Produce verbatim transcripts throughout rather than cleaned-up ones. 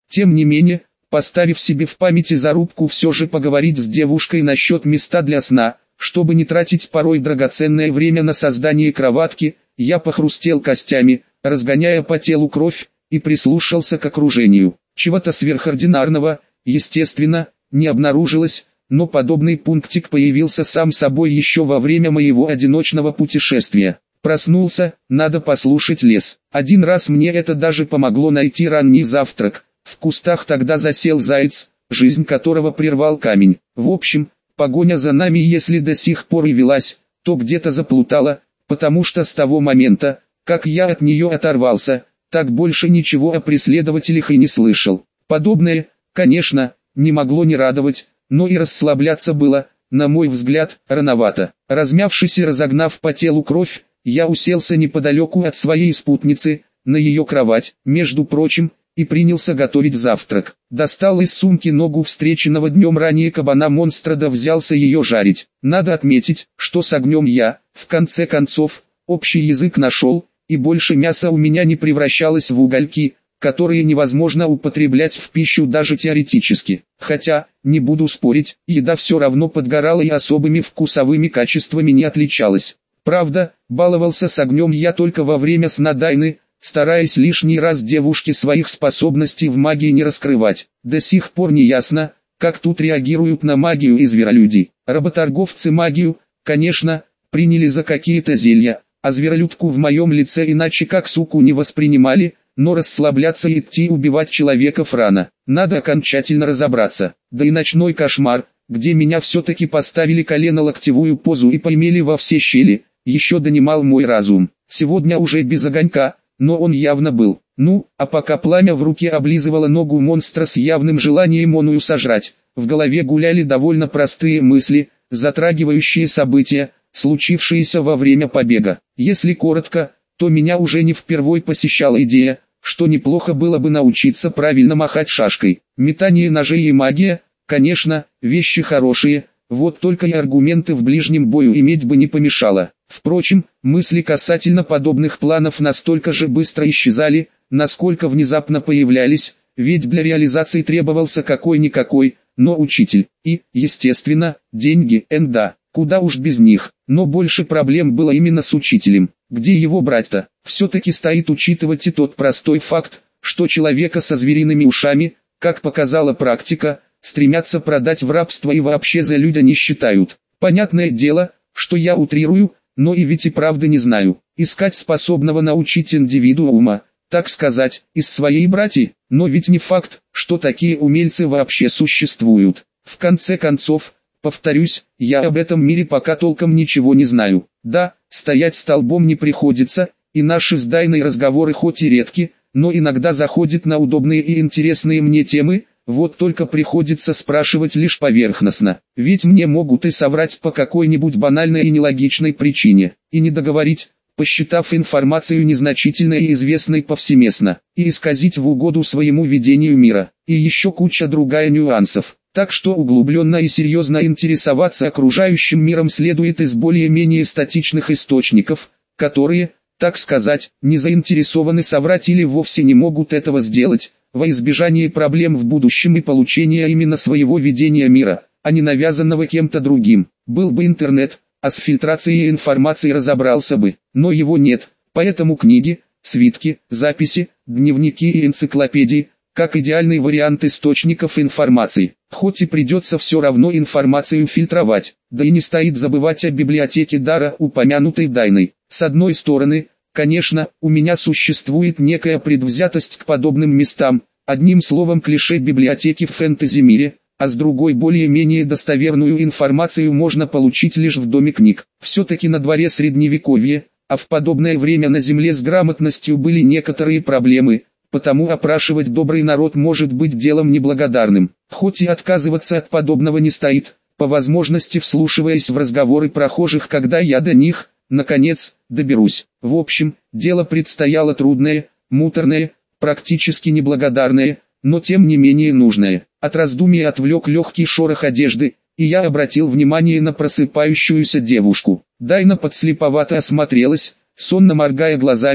Тем не менее, поставив себе в памяти зарубку все же поговорить с девушкой насчет места для сна, чтобы не тратить порой драгоценное время на создание кроватки, я похрустел костями, разгоняя по телу кровь, и прислушался к окружению. Чего-то сверхординарного, естественно, не обнаружилось, но подобный пунктик появился сам собой еще во время моего одиночного путешествия. Проснулся, надо послушать лес. Один раз мне это даже помогло найти ранний завтрак. В кустах тогда засел заяц, жизнь которого прервал камень. В общем, погоня за нами, если до сих пор и велась, то где-то заплутала, потому что с того момента, как я от нее оторвался, так больше ничего о преследователях и не слышал. Подобное, конечно, не могло не радовать, но и расслабляться было, на мой взгляд, рановато. Размявшись и разогнав по телу кровь, я уселся неподалеку от своей спутницы, на ее кровать, между прочим, и принялся готовить завтрак. Достал из сумки ногу встреченного днем ранее кабана-монстра, да взялся ее жарить. Надо отметить, что с огнем я, в конце концов, общий язык нашел, и больше мяса у меня не превращалось в угольки, которые невозможно употреблять в пищу даже теоретически. Хотя, не буду спорить, еда все равно подгорала и особыми вкусовыми качествами не отличалась. Правда, баловался с огнем я только во время сна Дайны, стараясь лишний раз девушке своих способностей в магии не раскрывать. До сих пор не ясно, как тут реагируют на магию и зверолюди. Работорговцы магию, конечно, приняли за какие-то зелья, а зверолюдку в моем лице иначе как суку не воспринимали, но расслабляться и идти убивать человеков рано. Надо окончательно разобраться. Да и ночной кошмар, где меня все-таки поставили колено-локтевую позу и поймели во все щели, еще донимал мой разум. Сегодня уже без огонька, но он явно был. Ну, а пока пламя в руке облизывало ногу монстра с явным желанием оную сожрать, в голове гуляли довольно простые мысли, затрагивающие события, случившиеся во время побега. Если коротко, то меня уже не впервой посещала идея, что неплохо было бы научиться правильно махать шашкой. Метание ножей и магия, конечно, вещи хорошие, вот только и аргументы в ближнем бою иметь бы не помешало. Впрочем, мысли касательно подобных планов настолько же быстро исчезали, насколько внезапно появлялись, ведь для реализации требовался какой-никакой, но учитель. И, естественно, деньги, энда, куда уж без них. Но больше проблем было именно с учителем. Где его брать-то? Все-таки стоит учитывать и тот простой факт, что человека со звериными ушами, как показала практика, стремятся продать в рабство и вообще за людя не считают. Понятное дело, что я утрирую, но и ведь и правда не знаю. Искать способного научить индивидуума, так сказать, из своей братьи, но ведь не факт, что такие умельцы вообще существуют. В конце концов, повторюсь, я об этом мире пока толком ничего не знаю. Да, стоять столбом не приходится, и наши с Дайной разговоры хоть и редки, но иногда заходят на удобные и интересные мне темы, вот только приходится спрашивать лишь поверхностно. Ведь мне могут и соврать по какой-нибудь банальной и нелогичной причине, и не договорить, посчитав информацию незначительной и известной повсеместно, и исказить в угоду своему видению мира, и еще куча другая нюансов. Так что углубленно и серьезно интересоваться окружающим миром следует из более-менее статичных источников, которые, так сказать, не заинтересованы соврать или вовсе не могут этого сделать, во избежание проблем в будущем и получения именно своего видения мира, а не навязанного кем-то другим. Был бы интернет, а с фильтрацией информации разобрался бы, но его нет, поэтому книги, свитки, записи, дневники и энциклопедии, как идеальный вариант источников информации. Хоть и придется все равно информацию фильтровать, да и не стоит забывать о библиотеке Дара, упомянутой Дайной. С одной стороны, конечно, у меня существует некая предвзятость к подобным местам, одним словом клише библиотеки в фэнтези-мире, а с другой более-менее достоверную информацию можно получить лишь в доме книг. Все-таки на дворе средневековье, а в подобное время на земле с грамотностью были некоторые проблемы, потому опрашивать добрый народ может быть делом неблагодарным. Хоть и отказываться от подобного не стоит, по возможности вслушиваясь в разговоры прохожих, когда я до них, наконец, доберусь. В общем, дело предстояло трудное, муторное, практически неблагодарное, но тем не менее нужное. От раздумий отвлек легкий шорох одежды, и я обратил внимание на просыпающуюся девушку. Дайна подслеповато осмотрелась, сонно моргая глазами,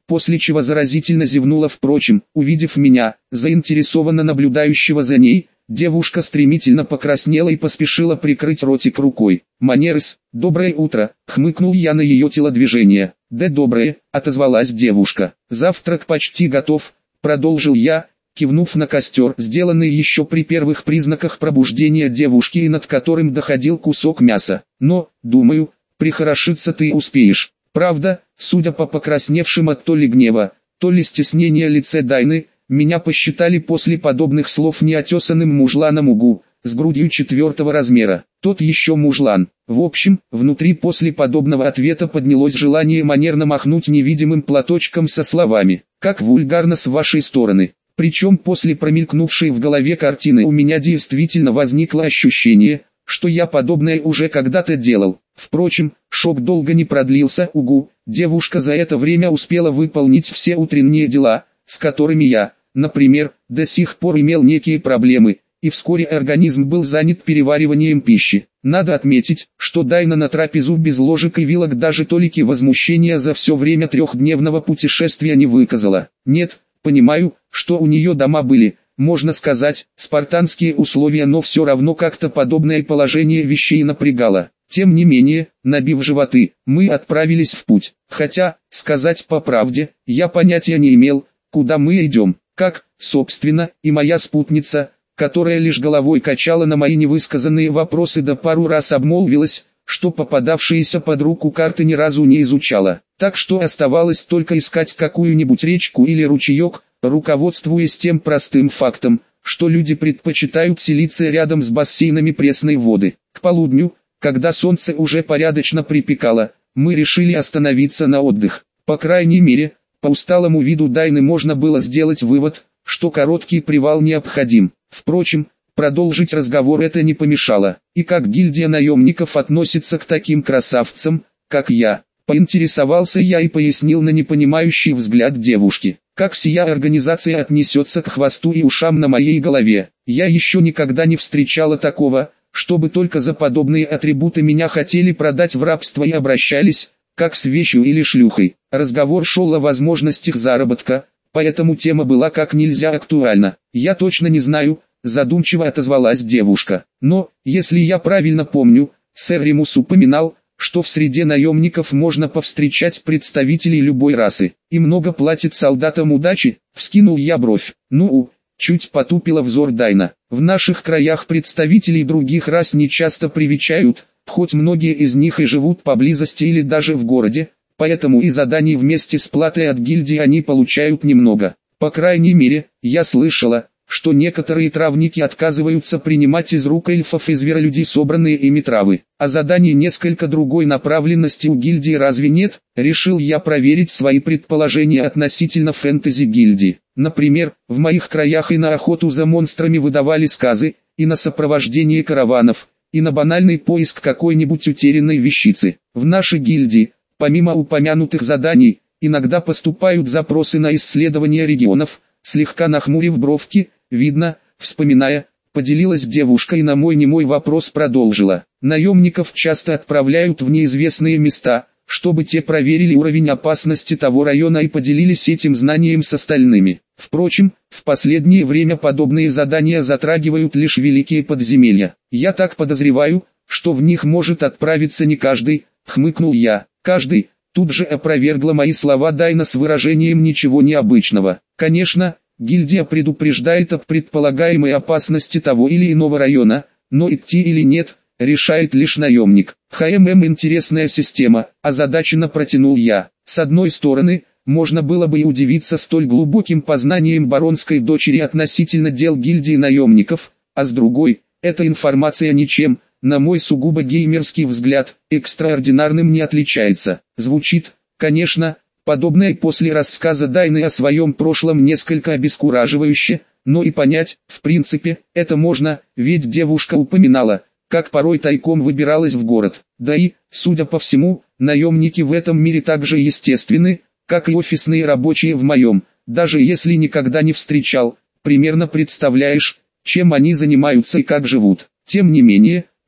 после чего заразительно зевнула. Впрочем, увидев меня, заинтересованно наблюдающего за ней, девушка стремительно покраснела и поспешила прикрыть ротик рукой. «Манерс, доброе утро», — хмыкнул я на ее телодвижение. «Да доброе», — отозвалась девушка. «Завтрак почти готов», — продолжил я, кивнув на костер, сделанный еще при первых признаках пробуждения девушки и над которым доходил кусок мяса. «Но, думаю, прихорошиться ты успеешь». Правда, судя по покрасневшим от то ли гнева, то ли стеснения лице Дайны, меня посчитали после подобных слов неотесанным мужланом угу, с грудью четвертого размера. Тот еще мужлан. В общем, внутри после подобного ответа поднялось желание манерно махнуть невидимым платочком со словами «Как вульгарно с вашей стороны». Причем после промелькнувшей в голове картины у меня действительно возникло ощущение, что я подобное уже когда-то делал. Впрочем, шок долго не продлился. Угу, девушка за это время успела выполнить все утренние дела, с которыми я, например, до сих пор имел некие проблемы, и вскоре организм был занят перевариванием пищи. Надо отметить, что Дайна на трапезу без ложек и вилок даже толики возмущения за все время трехдневного путешествия не выказала. Нет, понимаю, что у нее дома были, можно сказать, спартанские условия, но все равно как-то подобное положение вещей напрягало. Тем не менее, набив животы, мы отправились в путь. Хотя, сказать по правде, я понятия не имел, куда мы идем. Как, собственно, и моя спутница, которая лишь головой качала на мои невысказанные вопросы да пару раз обмолвилась, что попадавшиеся под руку карты ни разу не изучала. Так что оставалось только искать какую-нибудь речку или ручеек, руководствуясь тем простым фактом, что люди предпочитают селиться рядом с бассейнами пресной воды. К полудню, когда солнце уже порядочно припекало, мы решили остановиться на отдых. По крайней мере, по усталому виду Дайны можно было сделать вывод, что короткий привал необходим. Впрочем, продолжить разговор это не помешало. И как гильдия наемников относится к таким красавцам, как я? Поинтересовался я и пояснил на непонимающий взгляд девушки. Как сия организация отнесется к хвосту и ушам на моей голове? Я еще никогда не встречала такого, чтобы только за подобные атрибуты меня хотели продать в рабство и обращались, как с вещью или шлюхой. Разговор шел о возможностях заработка, поэтому тема была как нельзя актуальна. Я точно не знаю, задумчиво отозвалась девушка. Но, если я правильно помню, сэр Римус упоминал, что в среде наемников можно повстречать представителей любой расы. И много платит солдатам удачи, вскинул я бровь. Ну, чуть потупила взор Дайна. В наших краях представителей других рас не часто привечают, хоть многие из них и живут поблизости или даже в городе, поэтому и заданий вместе с платой от гильдии они получают немного. По крайней мере, я слышала, что некоторые травники отказываются принимать из рук эльфов и зверолюдей собранные ими травы. А заданий несколько другой направленности у гильдии разве нет? Решил я проверить свои предположения относительно фэнтези-гильдии. Например, в моих краях и на охоту за монстрами выдавали сказы, и на сопровождение караванов, и на банальный поиск какой-нибудь утерянной вещицы. В нашей гильдии, помимо упомянутых заданий, иногда поступают запросы на исследование регионов. Слегка нахмурив бровки, видно, вспоминая, поделилась девушка и на мой немой вопрос продолжила. Наемников часто отправляют в неизвестные места, чтобы те проверили уровень опасности того района и поделились этим знанием с остальными. Впрочем, в последнее время подобные задания затрагивают лишь великие подземелья. Я так подозреваю, что в них может отправиться не каждый, хмыкнул я. Каждый. Тут же опровергла мои слова Дайна с выражением ничего необычного. Конечно, гильдия предупреждает об предполагаемой опасности того или иного района, но идти или нет, решает лишь наемник. ХММ интересная система, озадаченно протянул я. С одной стороны, можно было бы и удивиться столь глубоким познанием баронской дочери относительно дел гильдии наемников, а с другой, эта информация ничем, на мой сугубо геймерский взгляд, экстраординарным не отличается. Звучит, конечно, подобное после рассказа Дайны о своем прошлом несколько обескураживающе, но и понять, в принципе, это можно, ведь девушка упоминала, как порой тайком выбиралась в город. Да и, судя по всему, наемники в этом мире так же естественны, как и офисные рабочие в моем, даже если никогда не встречал, примерно представляешь, чем они занимаются и как живут. Тем не менее,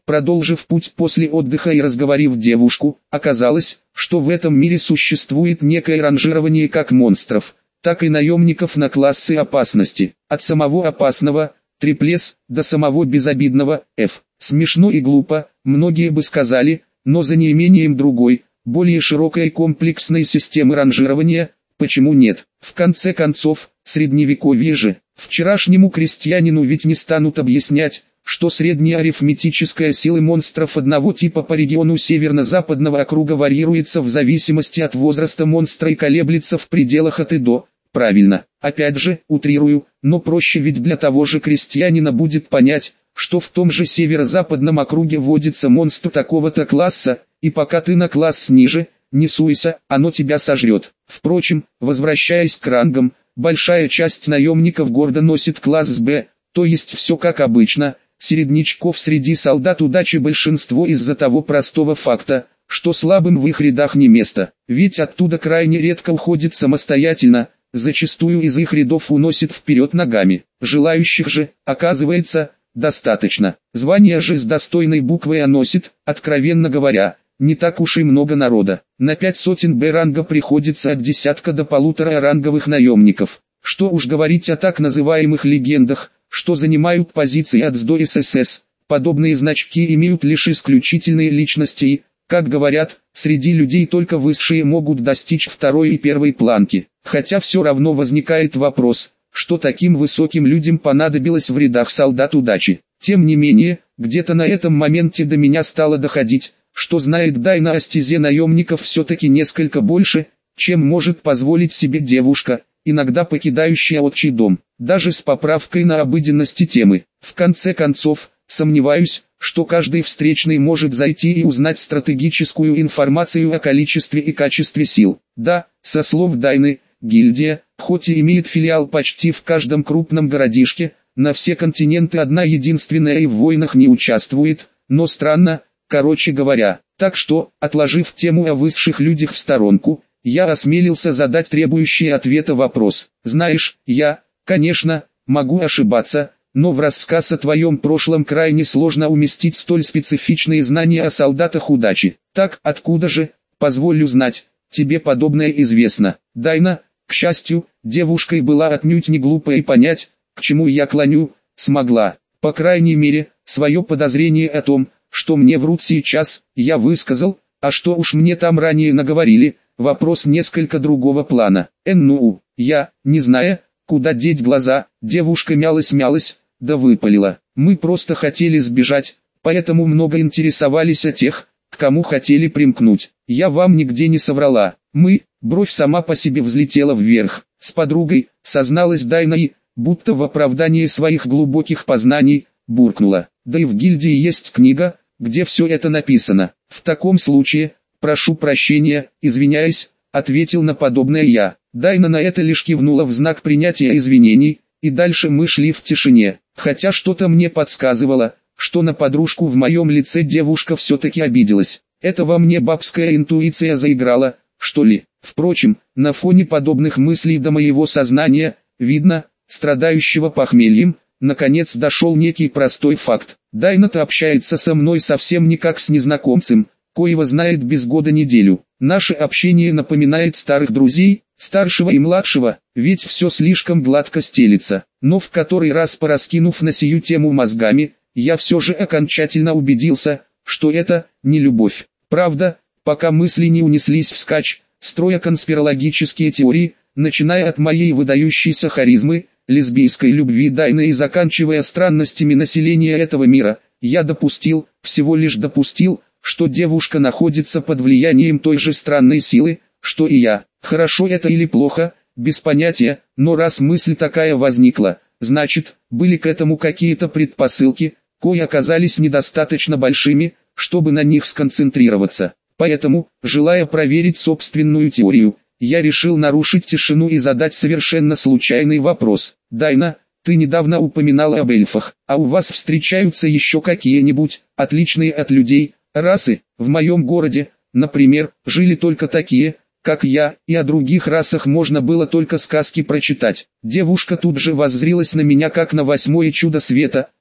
Продолжив путь после отдыха и разговорив девушку, оказалось, что в этом мире существует некое ранжирование как монстров, так и наемников на классы опасности. От самого опасного, триплес, до самого безобидного, F. Смешно и глупо, многие бы сказали, но за неимением другой, более широкой и комплексной системы ранжирования, почему нет? В конце концов, средневековье же, вчерашнему крестьянину ведь не станут объяснять, что средняя арифметическая сила монстров одного типа по региону северно-западного округа варьируется в зависимости от возраста монстра и колеблется в пределах от и до. Правильно, опять же, утрирую, но проще ведь для того же крестьянина будет понять, что в том же северо-западном округе водится монстр такого-то класса, и пока ты на класс ниже, не суйся, оно тебя сожрет. Впрочем, возвращаясь к рангам, большая часть наемников гордо носит класс Б, то есть все как обычно. Середнячков среди солдат удачи большинство из-за того простого факта, что слабым в их рядах не место, ведь оттуда крайне редко уходит самостоятельно, зачастую из их рядов уносит вперед ногами. Желающих же, оказывается, достаточно. Звание же с достойной буквой А носит, откровенно говоря, не так уж и много народа. На пять сотен Б-ранга приходится от десятка до полутора ранговых наемников. Что уж говорить о так называемых легендах, что занимают позиции от С до С С С. Подобные значки имеют лишь исключительные личности и, как говорят, среди людей только высшие могут достичь второй и первой планки. Хотя все равно возникает вопрос, что таким высоким людям понадобилось в рядах солдат удачи. Тем не менее, где-то на этом моменте до меня стало доходить, что знает Дайна о стезе наемников все-таки несколько больше, чем может позволить себе девушка, иногда покидающая отчий дом, даже с поправкой на обыденности темы. В конце концов, сомневаюсь, что каждый встречный может зайти и узнать стратегическую информацию о количестве и качестве сил. Да, со слов Дайны, гильдия, хоть и имеет филиал почти в каждом крупном городишке, на все континенты одна единственная и в войнах не участвует, но странно, короче говоря. Так что, отложив тему о высших людях в сторонку, я осмелился задать требующий ответа вопрос. Знаешь, я, конечно, могу ошибаться, но в рассказ о твоем прошлом крайне сложно уместить столь специфичные знания о солдатах удачи. Так, откуда же, позволю знать, тебе подобное известно? Дайна, к счастью, девушкой была отнюдь не глупая и понять, к чему я клоню, смогла. По крайней мере, свое подозрение о том, что мне врут сейчас, я высказал, а что уж мне там ранее наговорили, вопрос несколько другого плана. Эн ну, я, не зная, куда деть глаза, девушка мялась-мялась, да выпалила. Мы просто хотели сбежать, поэтому много интересовались о тех, к кому хотели примкнуть. Я вам нигде не соврала. Мы, бровь сама по себе взлетела вверх, с подругой, созналась Дайна и, будто в оправдании своих глубоких познаний, буркнула. Да и в гильдии есть книга, где все это написано. В таком случае, прошу прощения, извиняюсь, ответил на подобное я. Дайна на это лишь кивнула в знак принятия извинений, и дальше мы шли в тишине. Хотя что-то мне подсказывало, что на подружку в моем лице девушка все-таки обиделась. Это во мне бабская интуиция заиграла, что ли. Впрочем, на фоне подобных мыслей до моего сознания, видно, страдающего похмельем, наконец дошел некий простой факт. Дайна-то общается со мной совсем не как с незнакомцем, коего знает без года неделю. Наше общение напоминает старых друзей, старшего и младшего, ведь все слишком гладко стелится. Но в который раз пораскинув на сию тему мозгами, я все же окончательно убедился, что это не любовь. Правда, пока мысли не унеслись вскачь, строя конспирологические теории, начиная от моей выдающейся харизмы, лесбийской любви Дайны и заканчивая странностями населения этого мира, я допустил, всего лишь допустил, что девушка находится под влиянием той же странной силы, что и я. Хорошо это или плохо, без понятия, но раз мысль такая возникла, значит, были к этому какие-то предпосылки, кои оказались недостаточно большими, чтобы на них сконцентрироваться. Поэтому, желая проверить собственную теорию, я решил нарушить тишину и задать совершенно случайный вопрос. Дайна, ты недавно упоминала об эльфах, а у вас встречаются еще какие-нибудь, отличные от людей, расы? В моем городе, например, жили только такие, как я, и о других расах можно было только сказки прочитать. Девушка тут же воззрилась на меня как на восьмое чудо света,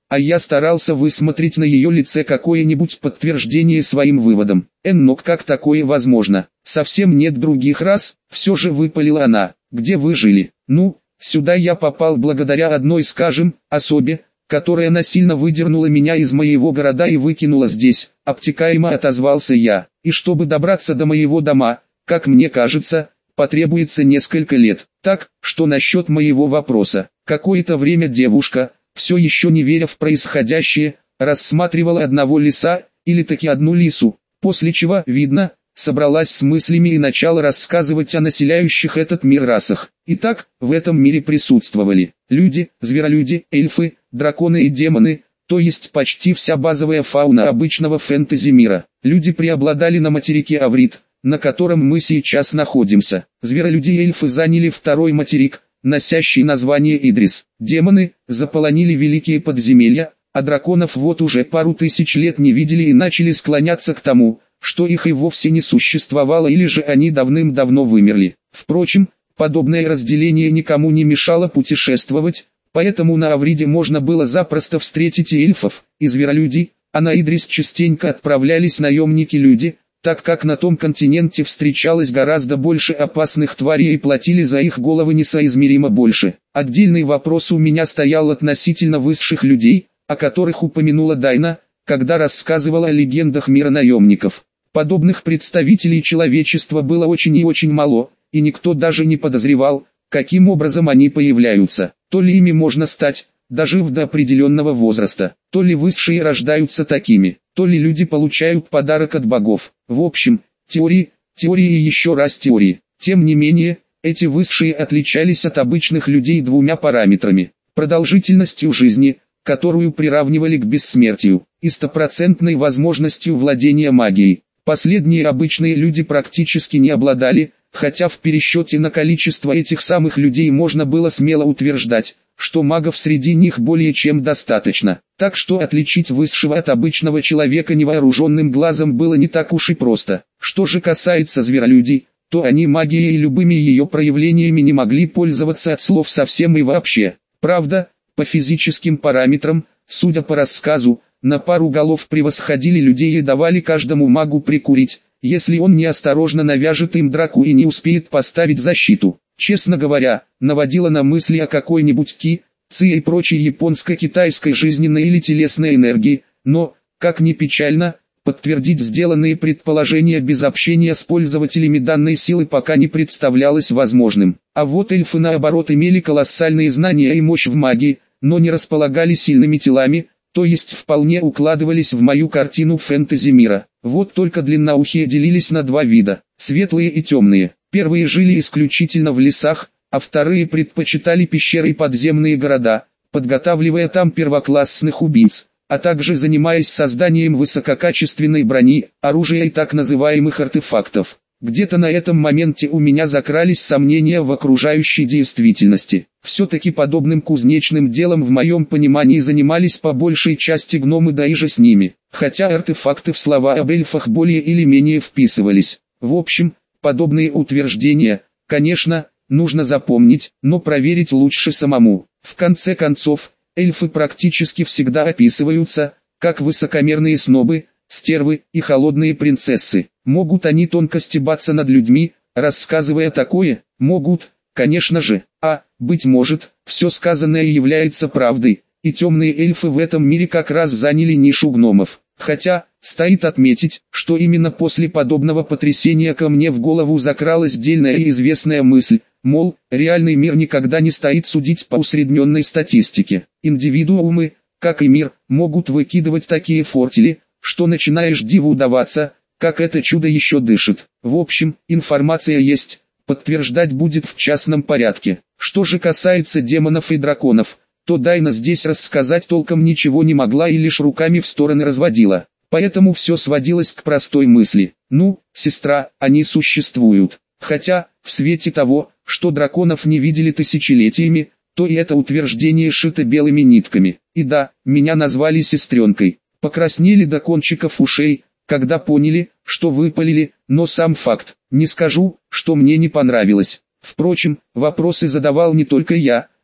а я старался высмотреть на ее лице какое-нибудь подтверждение своим выводам. «Эн, но как такое возможно? Совсем нет других рас?» Все же выпалила она. «Где вы жили?» «Ну, сюда я попал благодаря одной, скажем, особе, которая насильно выдернула меня из моего города и выкинула здесь», — обтекаемо отозвался я. «И чтобы добраться до моего дома, как мне кажется, потребуется несколько лет. Так, что насчет моего вопроса?» Какое-то время девушка, все еще не веря в происходящее, рассматривала одного лиса, или таки одну лису, после чего, видно, собралась с мыслями и начала рассказывать о населяющих этот мир расах. Итак, в этом мире присутствовали люди, зверолюди, эльфы, драконы и демоны, то есть почти вся базовая фауна обычного фэнтези мира. Люди преобладали на материке Аврит, на котором мы сейчас находимся. Зверолюди и эльфы заняли второй материк, носящий название Идрис. Демоны заполонили великие подземелья, а драконов вот уже пару тысяч лет не видели и начали склоняться к тому, что их и вовсе не существовало или же они давным-давно вымерли. Впрочем, подобное разделение никому не мешало путешествовать, поэтому на Авриде можно было запросто встретить и эльфов, и зверолюдей, а на Идрис частенько отправлялись наемники-люди, так как на том континенте встречалось гораздо больше опасных тварей и платили за их головы несоизмеримо больше. Отдельный вопрос у меня стоял относительно высших людей, о которых упомянула Дайна, когда рассказывала о легендах мира наемников. Подобных представителей человечества было очень и очень мало, и никто даже не подозревал, каким образом они появляются. То ли ими можно стать, дожив до определенного возраста, то ли высшие рождаются такими, то ли люди получают подарок от богов. В общем, теории, теории и еще раз теории. Тем не менее, эти высшие отличались от обычных людей двумя параметрами: продолжительностью жизни, которую приравнивали к бессмертию, и стопроцентной возможностью владения магией. Последние обычные люди практически не обладали, хотя в пересчете на количество этих самых людей можно было смело утверждать, что магов среди них более чем достаточно. Так что отличить высшего от обычного человека невооруженным глазом было не так уж и просто. Что же касается зверолюдей, то они магией и любыми ее проявлениями не могли пользоваться от слов совсем и вообще. Правда, по физическим параметрам, судя по рассказу, на пару голов превосходили людей и давали каждому магу прикурить, если он неосторожно навяжет им драку и не успеет поставить защиту. Честно говоря, наводило на мысли о какой-нибудь ки, ци и прочей японско-китайской жизненной или телесной энергии, но, как ни печально, подтвердить сделанные предположения без общения с пользователями данной силы пока не представлялось возможным. А вот эльфы наоборот имели колоссальные знания и мощь в магии, но не располагали сильными телами, то есть вполне укладывались в мою картину фэнтези мира. Вот только длинноухие делились на два вида: светлые и темные. Первые жили исключительно в лесах, а вторые предпочитали пещеры и подземные города, подготавливая там первоклассных убийц, а также занимаясь созданием высококачественной брони, оружия и так называемых артефактов. Где-то на этом моменте у меня закрались сомнения в окружающей действительности. Все-таки подобным кузнечным делом в моем понимании занимались по большей части гномы, да и же с ними, хотя артефакты в слова об эльфах более или менее вписывались. В общем, подобные утверждения, конечно, нужно запомнить, но проверить лучше самому. В конце концов, эльфы практически всегда описываются как высокомерные снобы, стервы и холодные принцессы. Могут они тонко стебаться над людьми, рассказывая такое? Могут, конечно же. А, быть может, все сказанное является правдой, и темные эльфы в этом мире как раз заняли нишу гномов. Хотя, стоит отметить, что именно после подобного потрясения ко мне в голову закралась дельная и известная мысль, мол, реальный мир никогда не стоит судить по усредненной статистике. Индивидуумы, как и мир, могут выкидывать такие фортели, что начинаешь диву удаваться, как это чудо еще дышит. В общем, информация есть, подтверждать будет в частном порядке. Что же касается демонов и драконов, то Дайна здесь рассказать толком ничего не могла и лишь руками в стороны разводила. Поэтому все сводилось к простой мысли: ну, сестра, они существуют. Хотя, в свете того, что драконов не видели тысячелетиями, то и это утверждение шито белыми нитками. И да, меня назвали сестренкой. Покраснели до кончиков ушей, когда поняли, что выпалили, но сам факт, не скажу, что мне не понравилось. Впрочем, вопросы задавал не только я,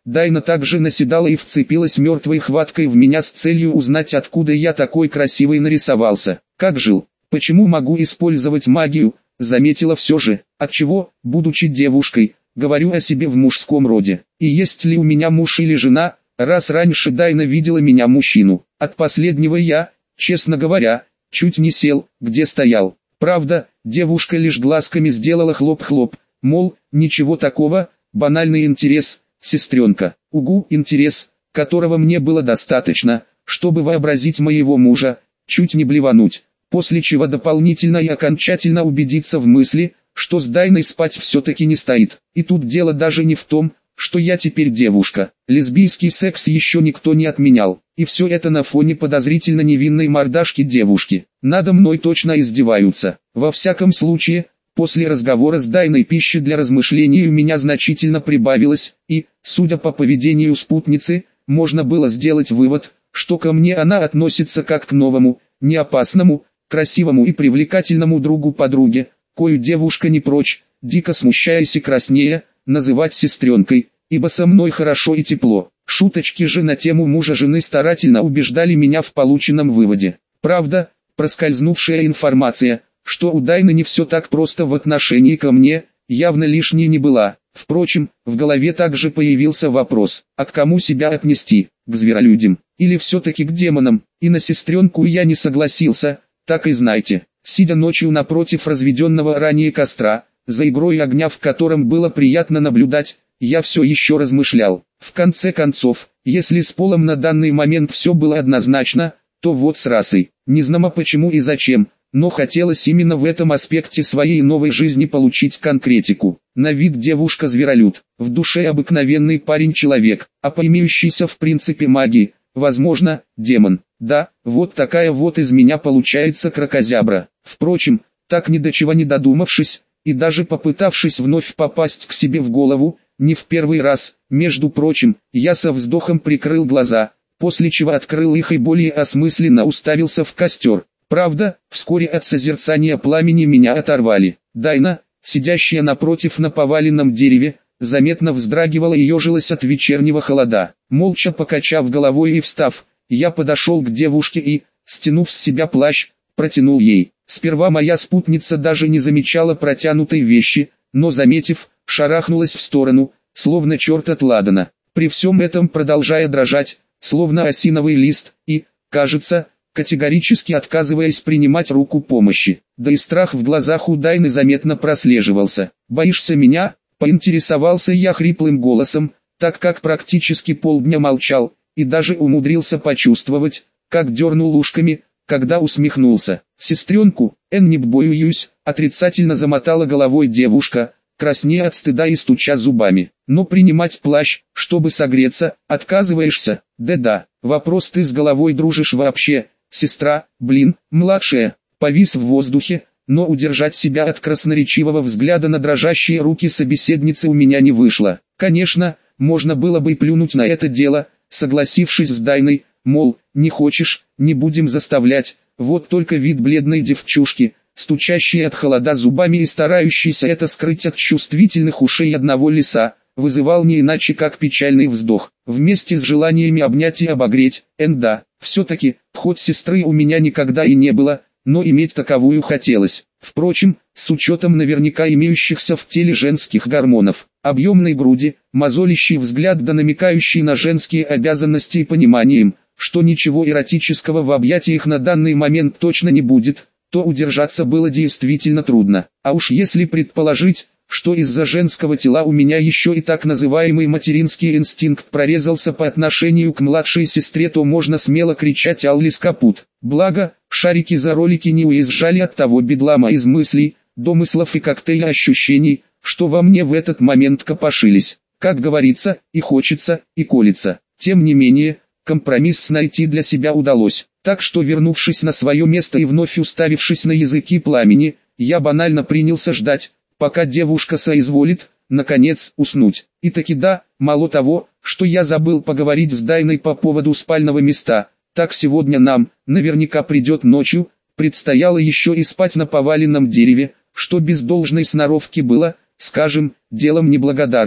Дайна также наседала и вцепилась мертвой хваткой в меня с целью узнать, откуда я такой красивый нарисовался. Как жил, почему могу использовать магию, заметила все же, отчего, будучи девушкой, говорю о себе в мужском роде. И есть ли у меня муж или жена, раз раньше Дайна видела меня мужчину. От последнего я, честно говоря, чуть не сел, где стоял. Правда, девушка лишь глазками сделала хлоп-хлоп, мол, ничего такого, банальный интерес, сестренка. Угу, интерес, которого мне было достаточно, чтобы вообразить моего мужа, чуть не блевануть, после чего дополнительно и окончательно убедиться в мысли, что с Дайной спать все-таки не стоит. И тут дело даже не в том, что я теперь девушка. Лесбийский секс еще никто не отменял. И все это на фоне подозрительно невинной мордашки девушки. Надо мной точно издеваются. Во всяком случае, после разговора с Дайной пищи для размышлений у меня значительно прибавилось, и, судя по поведению спутницы, можно было сделать вывод, что ко мне она относится как к новому, неопасному, красивому и привлекательному другу подруги, кою девушка не прочь, дико смущаясь и краснея, называть сестренкой, ибо со мной хорошо и тепло. Шуточки же на тему мужа-жены старательно убеждали меня в полученном выводе. Правда, проскользнувшая информация, что у Дайны не все так просто в отношении ко мне, явно лишней не была. Впрочем, в голове также появился вопрос, а к кому себя отнести, к зверолюдям, или все-таки к демонам, и на сестренку я не согласился, так и знайте. Сидя ночью напротив разведенного ранее костра, за игрой огня в котором было приятно наблюдать, я все еще размышлял. В конце концов, если с полом на данный момент все было однозначно, то вот с расой, не знамо почему и зачем, но хотелось именно в этом аспекте своей новой жизни получить конкретику. На вид девушка-зверолюд, в душе обыкновенный парень-человек, а по имеющейся в принципе магии, возможно, демон. Да, вот такая вот из меня получается кракозябра. Впрочем, так ни до чего не додумавшись, и даже попытавшись вновь попасть к себе в голову, не в первый раз, между прочим, я со вздохом прикрыл глаза, после чего открыл их и более осмысленно уставился в костер. Правда, вскоре от созерцания пламени меня оторвали. Дайна, сидящая напротив на поваленном дереве, заметно вздрагивала и ежилась от вечернего холода. Молча покачав головой и встав, я подошел к девушке и, стянув с себя плащ, протянул ей. Сперва моя спутница даже не замечала протянутой вещи, но заметив, шарахнулась в сторону, словно черт от ладана. При всем этом продолжая дрожать, словно осиновый лист, и, кажется, категорически отказываясь принимать руку помощи. Да и страх в глазах у Дайны заметно прослеживался. «Боишься меня?» – поинтересовался я хриплым голосом, так как практически полдня молчал, и даже умудрился почувствовать, как дернул ушками, когда усмехнулся. «Сестренку, эн не боюсь», – отрицательно замотала головой девушка, краснея от стыда и стуча зубами. «Но принимать плащ, чтобы согреться, отказываешься?» «Да-да, вопрос ты с головой дружишь вообще, сестра, блин, младшая», повис в воздухе, но удержать себя от красноречивого взгляда на дрожащие руки собеседницы у меня не вышло. Конечно, можно было бы и плюнуть на это дело, согласившись с Дайной, мол, не хочешь, не будем заставлять, вот только вид бледной девчушки, стучащей от холода зубами и старающейся это скрыть от чувствительных ушей одного лиса, вызывал не иначе как печальный вздох, вместе с желаниями обнять и обогреть. Энда, все-таки, хоть сестры у меня никогда и не было, но иметь таковую хотелось. Впрочем, с учетом наверняка имеющихся в теле женских гормонов, объемной груди, мозолящий взгляд да намекающий на женские обязанности и пониманием, что ничего эротического в объятиях на данный момент точно не будет, то удержаться было действительно трудно. А уж если предположить, что из-за женского тела у меня еще и так называемый материнский инстинкт прорезался по отношению к младшей сестре, то можно смело кричать «Аллис капут». Благо, шарики за ролики не уезжали от того бедлама из мыслей, домыслов и коктейля ощущений, что во мне в этот момент копошились. Как говорится, и хочется, и колется. Тем не менее, компромисс найти для себя удалось. Так что, вернувшись на свое место и вновь уставившись на языки пламени, я банально принялся ждать, пока девушка соизволит, наконец, уснуть. И таки да, мало того, что я забыл поговорить с Дайной по поводу спального места, так сегодня нам, наверняка придет ночью, предстояло еще и спать на поваленном дереве, что без должной сноровки было, скажем, делом неблагодарным.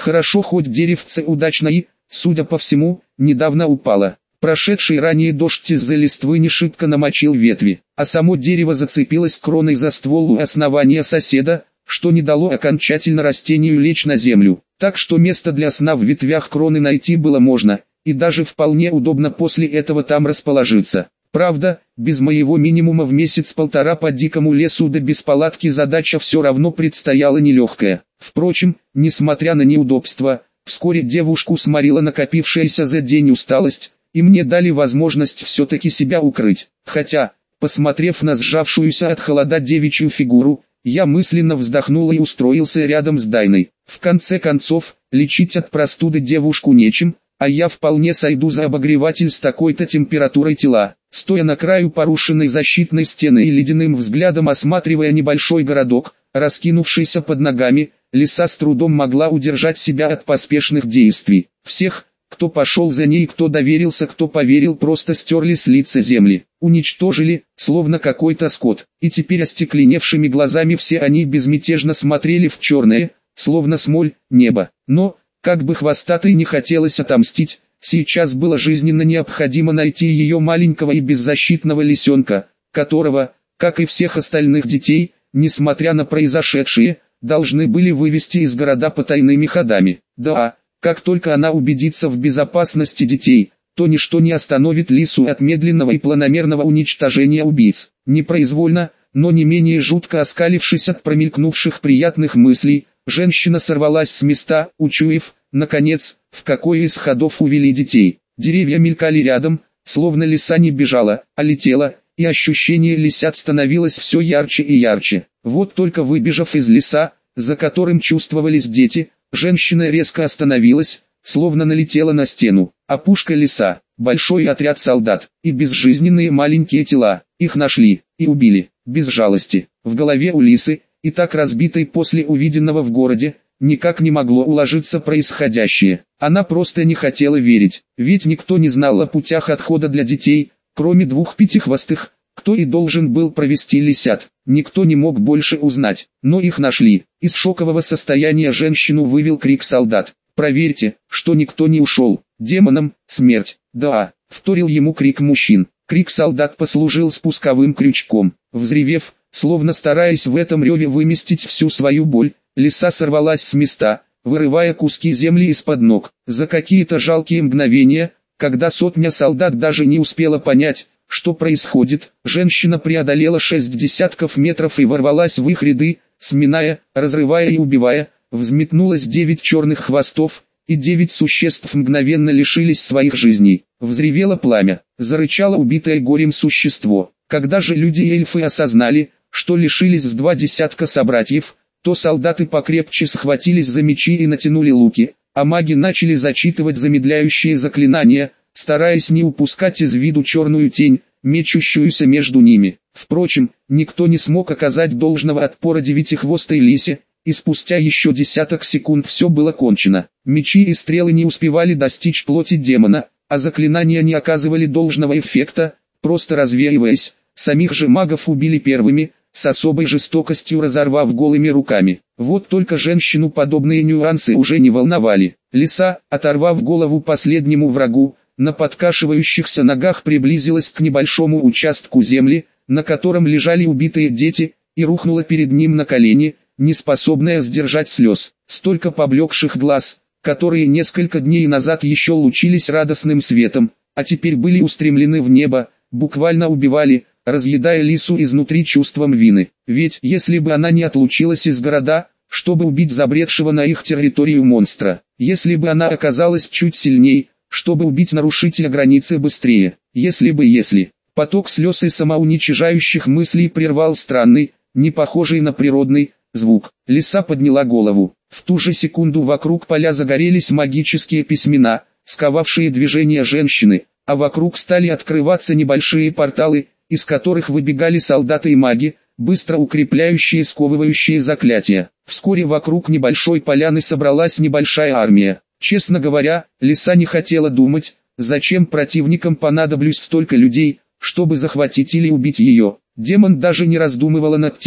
Хорошо хоть деревце удачно и, судя по всему, недавно упало. Прошедший ранее дождь из-за листвы не шибко намочил ветви, а само дерево зацепилось кроной за ствол у основания соседа, что не дало окончательно растению лечь на землю. Так что место для сна в ветвях кроны найти было можно, и даже вполне удобно после этого там расположиться. Правда, без моего минимума в месяц-полтора по дикому лесу да без палатки задача все равно предстояла нелегкая. Впрочем, несмотря на неудобства, вскоре девушку сморила накопившаяся за день усталость, и мне дали возможность все-таки себя укрыть. Хотя, посмотрев на сжавшуюся от холода девичью фигуру, я мысленно вздохнул и устроился рядом с Дайной. В конце концов, лечить от простуды девушку нечем, а я вполне сойду за обогреватель с такой-то температурой тела. Стоя на краю порушенной защитной стены и ледяным взглядом осматривая небольшой городок, раскинувшийся под ногами, Лиса с трудом могла удержать себя от поспешных действий. Всех, кто пошел за ней, кто доверился, кто поверил, просто стерли с лица земли, уничтожили, словно какой-то скот. И теперь остекленевшими глазами все они безмятежно смотрели в черное, словно смоль, небо. Но, как бы хвостатой не хотелось отомстить, сейчас было жизненно необходимо найти ее маленького и беззащитного лисенка, которого, как и всех остальных детей, несмотря на произошедшее, должны были вывести из города потайными ходами. Да, как только она убедится в безопасности детей, то ничто не остановит Лису от медленного и планомерного уничтожения убийц. Непроизвольно, но не менее жутко оскалившись от промелькнувших приятных мыслей, женщина сорвалась с места, учуяв, наконец, в какой из ходов увели детей. Деревья мелькали рядом, словно лиса не бежала, а летела, и ощущение лисят становилось все ярче и ярче. Вот только выбежав из леса, за которым чувствовались дети, женщина резко остановилась, словно налетела на стену. Опушка леса, большой отряд солдат, и безжизненные маленькие тела. Их нашли, и убили, без жалости. В голове у лисы, и так разбитой после увиденного в городе, никак не могло уложиться происходящее. Она просто не хотела верить, ведь никто не знал о путях отхода для детей, кроме двух пятихвостых, кто и должен был провести лисят. Никто не мог больше узнать, но их нашли. Из шокового состояния женщину вывел крик солдат. «Проверьте, что никто не ушел. Демонам смерть!» «Да!» — вторил ему крик мужчин. Крик солдат послужил спусковым крючком. Взревев, словно стараясь в этом реве выместить всю свою боль, лиса сорвалась с места, вырывая куски земли из-под ног. За какие-то жалкие мгновения, когда сотня солдат даже не успела понять, что происходит, женщина преодолела шесть десятков метров и ворвалась в их ряды, сминая, разрывая и убивая. Взметнулось девять черных хвостов, и девять существ мгновенно лишились своих жизней. Взревело пламя, зарычало убитое горем существо. Когда же люди и эльфы осознали, что лишились с два десятка собратьев, то солдаты покрепче схватились за мечи и натянули луки, а маги начали зачитывать замедляющие заклинания, стараясь не упускать из виду черную тень, мечущуюся между ними. Впрочем, никто не смог оказать должного отпора девятихвостой лисе, и спустя еще десяток секунд все было кончено. Мечи и стрелы не успевали достичь плоти демона, а заклинания не оказывали должного эффекта, просто развеиваясь. Самих же магов убили первыми, с особой жестокостью разорвав голыми руками. Вот только женщину подобные нюансы уже не волновали. Лиса, оторвав голову последнему врагу, на подкашивающихся ногах приблизилась к небольшому участку земли, на котором лежали убитые дети, и рухнула перед ним на колени, не способная сдержать слез. Столько поблекших глаз, которые несколько дней назад еще лучились радостным светом, а теперь были устремлены в небо, буквально убивали, разъедая лису изнутри чувством вины. Ведь если бы она не отлучилась из города, чтобы убить забредшего на их территорию монстра, если бы она оказалась чуть сильней, чтобы убить нарушителя границы быстрее, если бы если... Поток слез и самоуничижающих мыслей прервал странный, не похожий на природный, звук. Лиса подняла голову. В ту же секунду вокруг поля загорелись магические письмена, сковавшие движения женщины, а вокруг стали открываться небольшие порталы, из которых выбегали солдаты и маги, быстро укрепляющие сковывающие заклятия. Вскоре вокруг небольшой поляны собралась небольшая армия. Честно говоря, Лиса не хотела думать, зачем противникам понадоблюсь столько людей, чтобы захватить или убить ее. Демон даже не раздумывала над тем,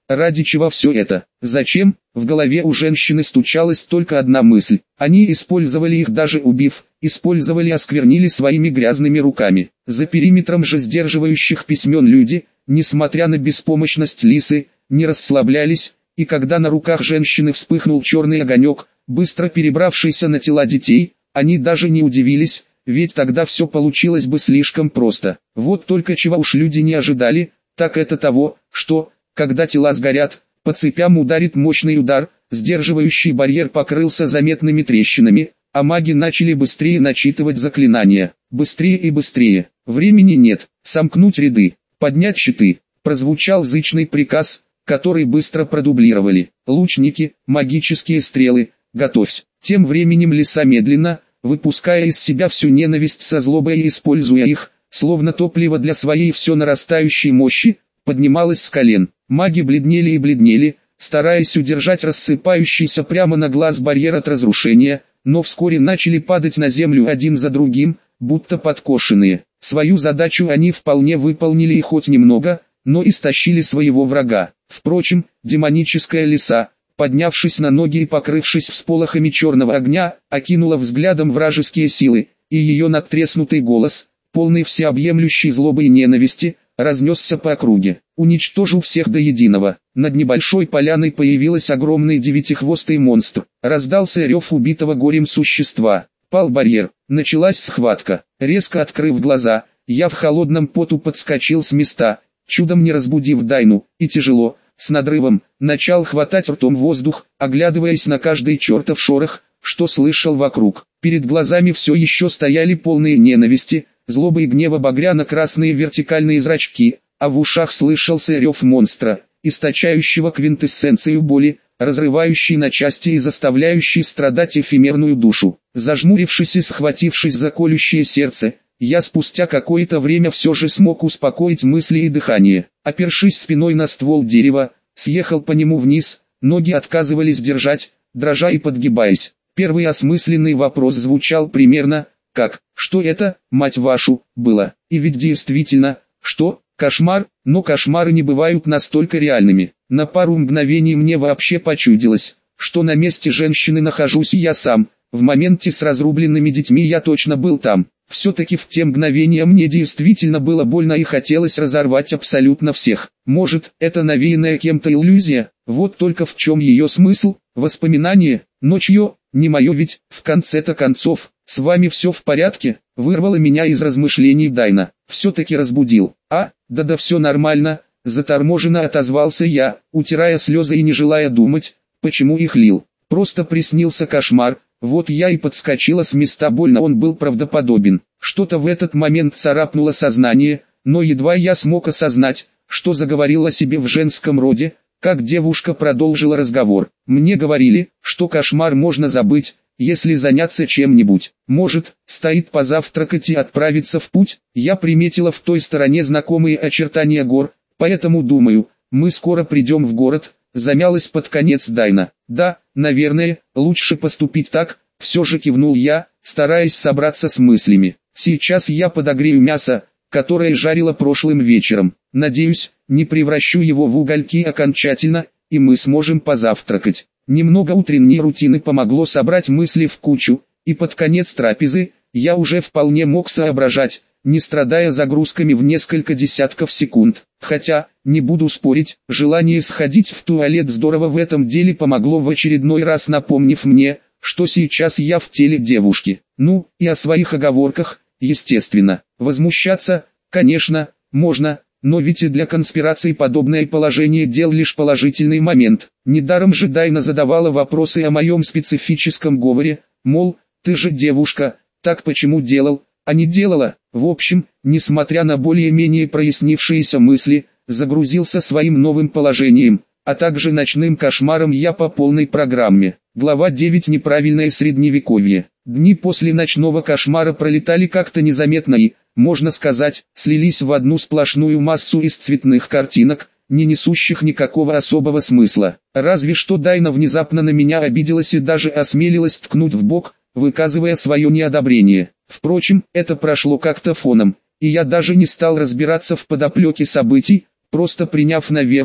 ради чего все это? Зачем? В голове у женщины стучалась только одна мысль. Они использовали их, даже убив, использовали, осквернили своими грязными руками. За периметром же сдерживающих письмен люди, несмотря на беспомощность Лисы, не расслаблялись, и когда на руках женщины вспыхнул черный огонек, быстро перебравшийся на тела детей, они даже не удивились, ведь тогда все получилось бы слишком просто. Вот только чего уж люди не ожидали, так это того, что, когда тела сгорят, по цепям ударит мощный удар, сдерживающий барьер покрылся заметными трещинами, а маги начали быстрее начитывать заклинания. Быстрее и быстрее. Времени нет. Сомкнуть ряды, поднять щиты. Прозвучал зычный приказ, который быстро продублировали. Лучники, магические стрелы, готовься. Тем временем Лиса медленно, выпуская из себя всю ненависть со злобой и используя их, словно топливо для своей все нарастающей мощи, поднималась с колен. Маги бледнели и бледнели, стараясь удержать рассыпающийся прямо на глаз барьер от разрушения, но вскоре начали падать на землю один за другим, будто подкошенные. Свою задачу они вполне выполнили и хоть немного, но истощили своего врага. Впрочем, демоническая лиса, поднявшись на ноги и покрывшись всполохами черного огня, окинула взглядом вражеские силы, и ее надтреснутый голос, полный всеобъемлющей злобы и ненависти, разнесся по округе, уничтожив всех до единого. Над небольшой поляной появился огромный девятихвостый монстр. Раздался рев убитого горем существа. Пал барьер. Началась схватка. Резко открыв глаза, я в холодном поту подскочил с места, чудом не разбудив Дайну, и тяжело, с надрывом, начал хватать ртом воздух, оглядываясь на каждый чертов шорох, что слышал вокруг. Перед глазами все еще стояли полные ненависти, злобы и гнева багряно-красные вертикальные зрачки, а в ушах слышался рев монстра, источающего квинтэссенцию боли, разрывающий на части и заставляющий страдать эфемерную душу. Зажмурившись и схватившись за колющее сердце, я спустя какое-то время все же смог успокоить мысли и дыхание. Опершись спиной на ствол дерева, съехал по нему вниз, ноги отказывались держать, дрожа и подгибаясь. Первый осмысленный вопрос звучал примерно как: что это, мать вашу, было? И ведь действительно, что? Кошмар? Но кошмары не бывают настолько реальными. На пару мгновений мне вообще почудилось, что на месте женщины нахожусь и я сам. В моменте с разрубленными детьми я точно был там. Все-таки в те мгновения мне действительно было больно и хотелось разорвать абсолютно всех. Может, это навеянная кем-то иллюзия? Вот только в чем ее смысл? Воспоминание? Но чье? Не мое ведь, в конце-то концов. «С вами все в порядке?» — вырвало меня из размышлений Дайна. «Все-таки разбудил». «А, да-да, все нормально», — заторможенно отозвался я, утирая слезы и не желая думать, почему их лил. Просто приснился кошмар, вот я и подскочила с места, больно он был правдоподобен. Что-то в этот момент царапнуло сознание, но едва я смог осознать, что заговорил о себе в женском роде, как девушка продолжила разговор. Мне говорили, что кошмар можно забыть, если заняться чем-нибудь. Может, стоит позавтракать и отправиться в путь? Я приметила в той стороне знакомые очертания гор, поэтому думаю, мы скоро придем в город, замялась под конец Дайна. Да, наверное, лучше поступить так, все же кивнул я, стараясь собраться с мыслями. Сейчас я подогрею мясо, которое жарила прошлым вечером. Надеюсь, не превращу его в угольки окончательно, и мы сможем позавтракать. Немного утренней рутины помогло собрать мысли в кучу, и под конец трапезы, я уже вполне мог соображать, не страдая загрузками в несколько десятков секунд. Хотя, не буду спорить, желание сходить в туалет здорово в этом деле помогло, в очередной раз напомнив мне, что сейчас я в теле девушки. Ну, и о своих оговорках, естественно. Возмущаться, конечно, можно, но ведь и для конспирации подобное положение дел лишь положительный момент. Недаром же Дайна задавала вопросы о моем специфическом говоре, мол, ты же девушка, так почему делал, а не делала. В общем, несмотря на более-менее прояснившиеся мысли, загрузился своим новым положением, а также ночным кошмаром я по полной программе. Глава девять. Неправильное средневековье. Дни после ночного кошмара пролетали как-то незаметно и, можно сказать, слились в одну сплошную массу из цветных картинок, не несущих никакого особого смысла. Разве что Дайна внезапно на меня обиделась и даже осмелилась ткнуть в бок, выказывая свое неодобрение. Впрочем, это прошло как-то фоном, и я даже не стал разбираться в подоплеке событий, просто приняв на веру,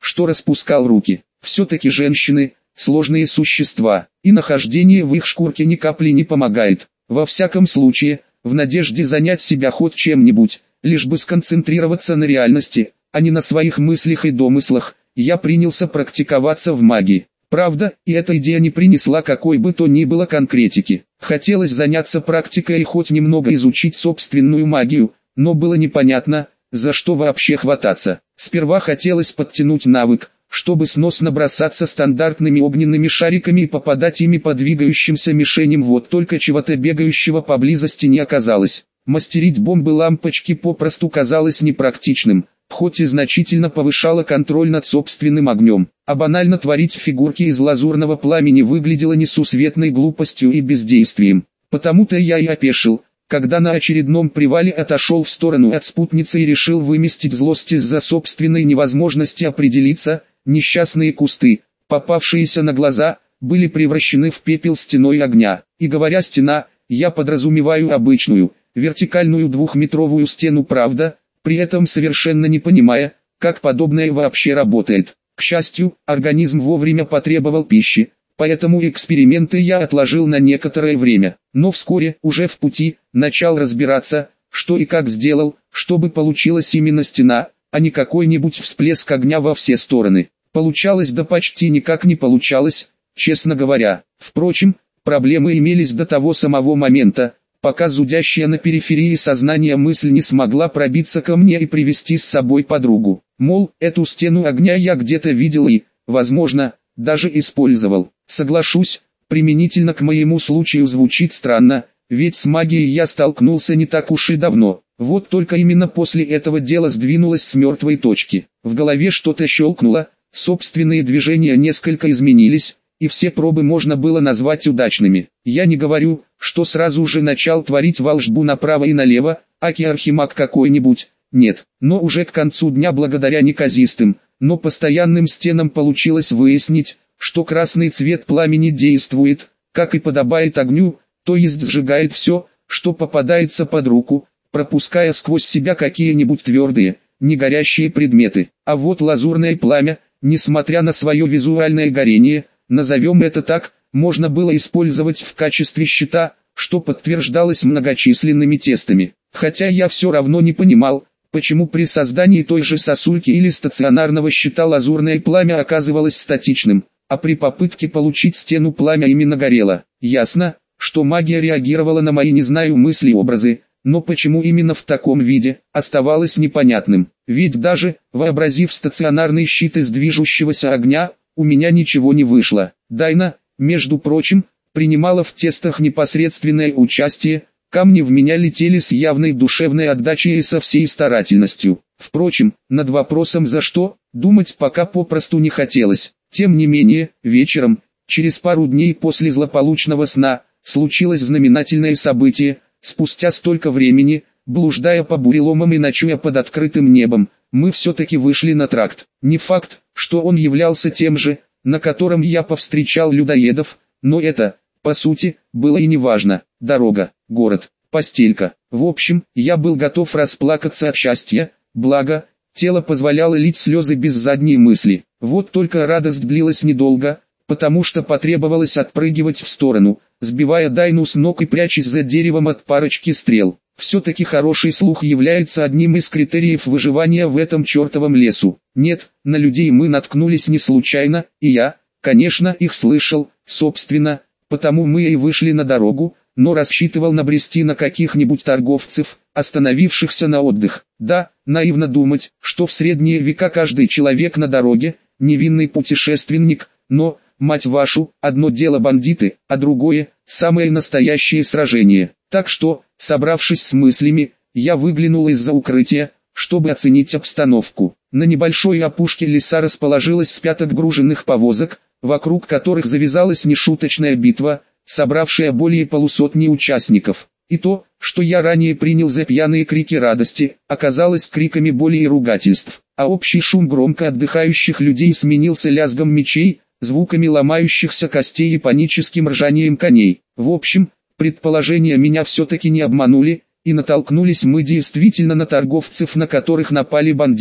что распускал руки. Все-таки женщины – сложные существа, и нахождение в их шкурке ни капли не помогает. Во всяком случае, в надежде занять себя хоть чем-нибудь, лишь бы сконцентрироваться на реальности, а не на своих мыслях и домыслах, я принялся практиковаться в магии. Правда, и эта идея не принесла какой бы то ни было конкретики. Хотелось заняться практикой и хоть немного изучить собственную магию, но было непонятно, за что вообще хвататься. Сперва хотелось подтянуть навык, чтобы сносно бросаться стандартными огненными шариками и попадать ими по двигающимся мишеням, вот только чего-то бегающего поблизости не оказалось. Мастерить бомбы-лампочки попросту казалось непрактичным, хоть и значительно повышало контроль над собственным огнем, а банально творить фигурки из лазурного пламени выглядело несусветной глупостью и бездействием. Потому-то я и опешил, когда на очередном привале отошел в сторону от спутницы и решил выместить злость из-за собственной невозможности определиться. Несчастные кусты, попавшиеся на глаза, были превращены в пепел стеной огня. И говоря стена, я подразумеваю обычную, вертикальную двухметровую стену, правда, при этом совершенно не понимая, как подобное вообще работает. К счастью, организм вовремя потребовал пищи, поэтому эксперименты я отложил на некоторое время. Но вскоре, уже в пути, начал разбираться, что и как сделал, чтобы получилась именно стена, а не какой-нибудь всплеск огня во все стороны. Получалось, да почти никак не получалось, честно говоря. Впрочем, проблемы имелись до того самого момента, пока зудящая на периферии сознания мысль не смогла пробиться ко мне и привести с собой подругу. Мол, эту стену огня я где-то видел и, возможно, даже использовал. Соглашусь, применительно к моему случаю звучит странно, ведь с магией я столкнулся не так уж и давно. Вот только именно после этого дело сдвинулось с мертвой точки. В голове что-то щелкнуло, собственные движения несколько изменились, и все пробы можно было назвать удачными. Я не говорю, что сразу же начал творить волшбу направо и налево, аки архимаг какой-нибудь, нет. Но уже к концу дня благодаря неказистым, но постоянным стенам получилось выяснить, что красный цвет пламени действует, как и подобает огню, то есть сжигает все, что попадается под руку, пропуская сквозь себя какие-нибудь твердые, не горящие предметы. А вот лазурное пламя, несмотря на свое визуальное горение, назовем это так, можно было использовать в качестве щита, что подтверждалось многочисленными тестами. Хотя я все равно не понимал, почему при создании той же сосульки или стационарного щита лазурное пламя оказывалось статичным, а при попытке получить стену пламя именно горело. Ясно, что магия реагировала на мои не знаю мысли и образы, но почему именно в таком виде, оставалось непонятным. Ведь даже, вообразив стационарный щит из движущегося огня, у меня ничего не вышло. Дайна, между прочим, принимала в тестах непосредственное участие, камни в меня летели с явной душевной отдачей и со всей старательностью. Впрочем, над вопросом за что, думать пока попросту не хотелось. Тем не менее, вечером, через пару дней после злополучного сна, случилось знаменательное событие. Спустя столько времени, блуждая по буреломам и ночуя под открытым небом, мы все-таки вышли на тракт. Не факт, что он являлся тем же, на котором я повстречал людоедов, но это, по сути, было и не важно. Дорога, город, постелька. В общем, я был готов расплакаться от счастья, благо, тело позволяло лить слезы без задней мысли. Вот только радость длилась недолго, потому что потребовалось отпрыгивать в сторону, сбивая Дайну с ног и прячась за деревом от парочки стрел. Все-таки хороший слух является одним из критериев выживания в этом чертовом лесу. Нет, на людей мы наткнулись не случайно, и я, конечно, их слышал, собственно, потому мы и вышли на дорогу, но рассчитывал набрести на каких-нибудь торговцев, остановившихся на отдых. Да, наивно думать, что в средние века каждый человек на дороге – невинный путешественник, но, мать вашу, одно дело бандиты, а другое – самое настоящее сражение. Так что, собравшись с мыслями, я выглянул из-за укрытия, чтобы оценить обстановку. На небольшой опушке леса расположилось с пяток груженных повозок, вокруг которых завязалась нешуточная битва, собравшая более полусотни участников. И то, что я ранее принял за пьяные крики радости, оказалось криками боли и ругательств, а общий шум громко отдыхающих людей сменился лязгом мечей, звуками ломающихся костей и паническим ржанием коней. В общем, предположения меня все-таки не обманули, и натолкнулись мы действительно на торговцев, на которых напали бандиты.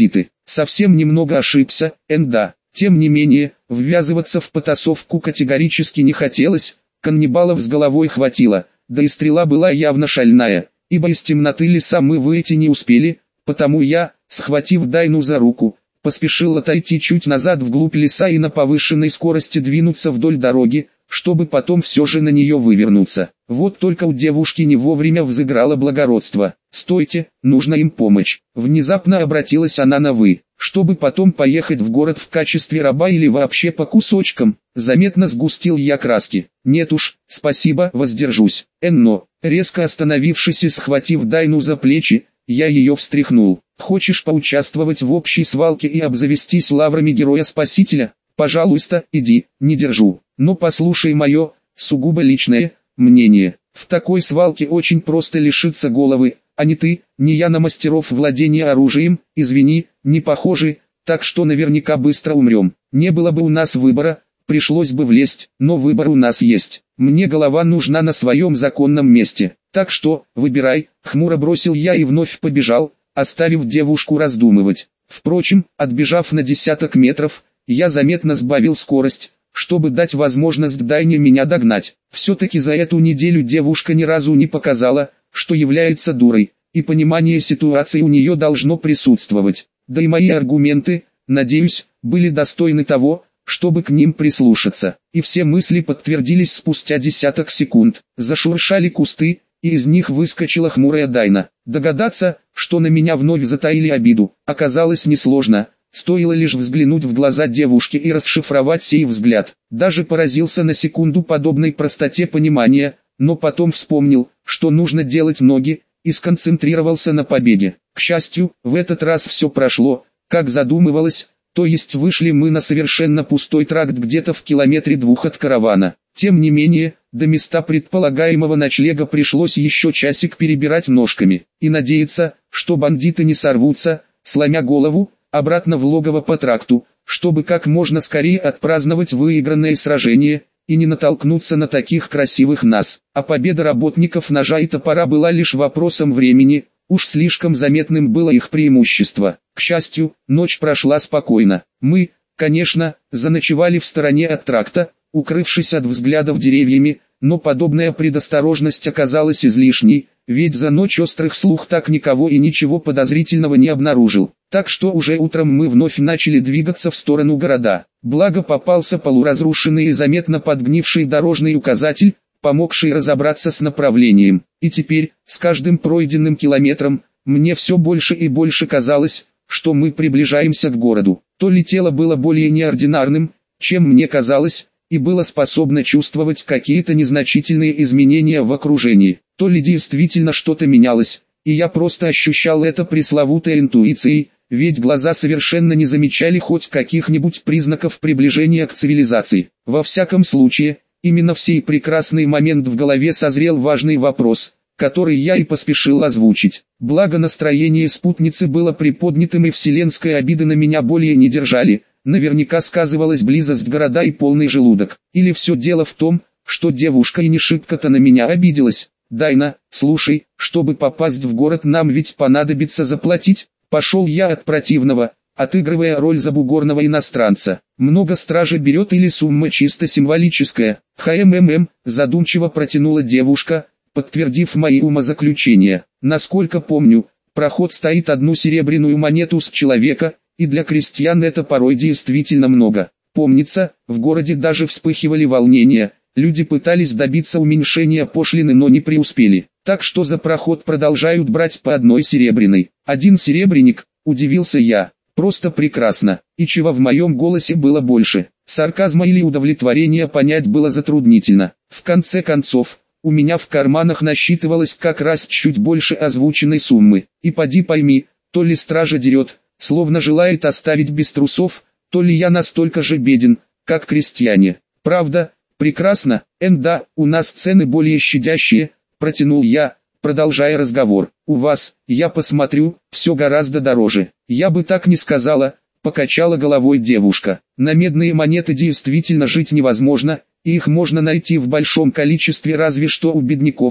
совсем немного ошибся, энда. Тем не менее, ввязываться в потасовку категорически не хотелось, каннибалов с головой хватило, да и стрела была явно шальная, ибо из темноты леса мы выйти не успели, потому я, схватив Дайну за руку, поспешил отойти чуть назад вглубь леса и на повышенной скорости двинуться вдоль дороги, чтобы потом все же на нее вывернуться. Вот только у девушки не вовремя взыграло благородство. «Стойте, нужна им помощь». Внезапно обратилась она на «вы», чтобы потом поехать в город в качестве раба или вообще по кусочкам. Заметно сгустил я краски. «Нет уж, спасибо, воздержусь». Энно, резко остановившись и схватив Дайну за плечи, я ее встряхнул. «Хочешь поучаствовать в общей свалке и обзавестись лаврами героя-спасителя? Пожалуйста, иди, не держу. Но послушай мое, сугубо личное, мнение. В такой свалке очень просто лишиться головы, а не ты, не я на мастеров владения оружием, извини, не похожи, так что наверняка быстро умрем. Не было бы у нас выбора, пришлось бы влезть, но выбор у нас есть. Мне голова нужна на своем законном месте, так что, выбирай», хмуро бросил я и вновь побежал, оставив девушку раздумывать. Впрочем, отбежав на десяток метров, я заметно сбавил скорость, чтобы дать возможность Дайне меня догнать. Все-таки за эту неделю девушка ни разу не показала, что является дурой, и понимание ситуации у нее должно присутствовать. Да и мои аргументы, надеюсь, были достойны того, чтобы к ним прислушаться. И все мысли подтвердились спустя десяток секунд. Зашуршали кусты, и из них выскочила хмурая Дайна. Догадаться, что на меня вновь затаили обиду, оказалось несложно. Стоило лишь взглянуть в глаза девушки и расшифровать сей взгляд. Даже поразился на секунду подобной простоте понимания, но потом вспомнил, что нужно делать ноги, и сконцентрировался на побеге. К счастью, в этот раз все прошло, как задумывалось, то есть вышли мы на совершенно пустой тракт где-то в километре двух от каравана. Тем не менее, до места предполагаемого ночлега пришлось еще часик перебирать ножками, и надеяться, что бандиты не сорвутся, сломя голову, обратно в логово по тракту, чтобы как можно скорее отпраздновать выигранное сражение, и не натолкнуться на таких красивых нас. А победа работников ножа и топора была лишь вопросом времени, уж слишком заметным было их преимущество. К счастью, ночь прошла спокойно. Мы, конечно, заночевали в стороне от тракта, укрывшись от взглядов деревьями, но подобная предосторожность оказалась излишней, ведь за ночь острых слух так никого и ничего подозрительного не обнаружил. Так что уже утром мы вновь начали двигаться в сторону города. Благо попался полуразрушенный и заметно подгнивший дорожный указатель, помогший разобраться с направлением. И теперь, с каждым пройденным километром, мне все больше и больше казалось, что мы приближаемся к городу. То ли тело было более неординарным, чем мне казалось, и было способно чувствовать какие-то незначительные изменения в окружении, то ли действительно что-то менялось, и я просто ощущал это пресловутой интуицией, ведь глаза совершенно не замечали хоть каких-нибудь признаков приближения к цивилизации. Во всяком случае, именно в сей прекрасный момент в голове созрел важный вопрос, который я и поспешил озвучить. Благо настроение спутницы было приподнятым и вселенской обиды на меня более не держали. Наверняка сказывалась близость города и полный желудок. Или все дело в том, что девушка и не шибко-то на меня обиделась. «Дайна, слушай, чтобы попасть в город нам ведь понадобится заплатить». Пошел я от противного, отыгрывая роль забугорного иностранца. Много стража берет или сумма чисто символическая? «Хммм», задумчиво протянула девушка, подтвердив мои умозаключения. Насколько помню, проход стоит одну серебряную монету с человека, и для крестьян это порой действительно много. Помнится, в городе даже вспыхивали волнения, люди пытались добиться уменьшения пошлины, но не преуспели. Так что за проход продолжают брать по одной серебряной. Один серебряник, удивился я. Просто прекрасно. И чего в моем голосе было больше? Сарказма или удовлетворения понять было затруднительно. В конце концов, у меня в карманах насчитывалось как раз чуть больше озвученной суммы. И поди пойми, то ли стража дерет, словно желает оставить без трусов, то ли я настолько же беден, как крестьяне. Правда, прекрасно, энда, у нас цены более щадящие, протянул я, продолжая разговор. У вас, я посмотрю, все гораздо дороже. Я бы так не сказала, покачала головой девушка. На медные монеты действительно жить невозможно, и их можно найти в большом количестве разве что у бедняков.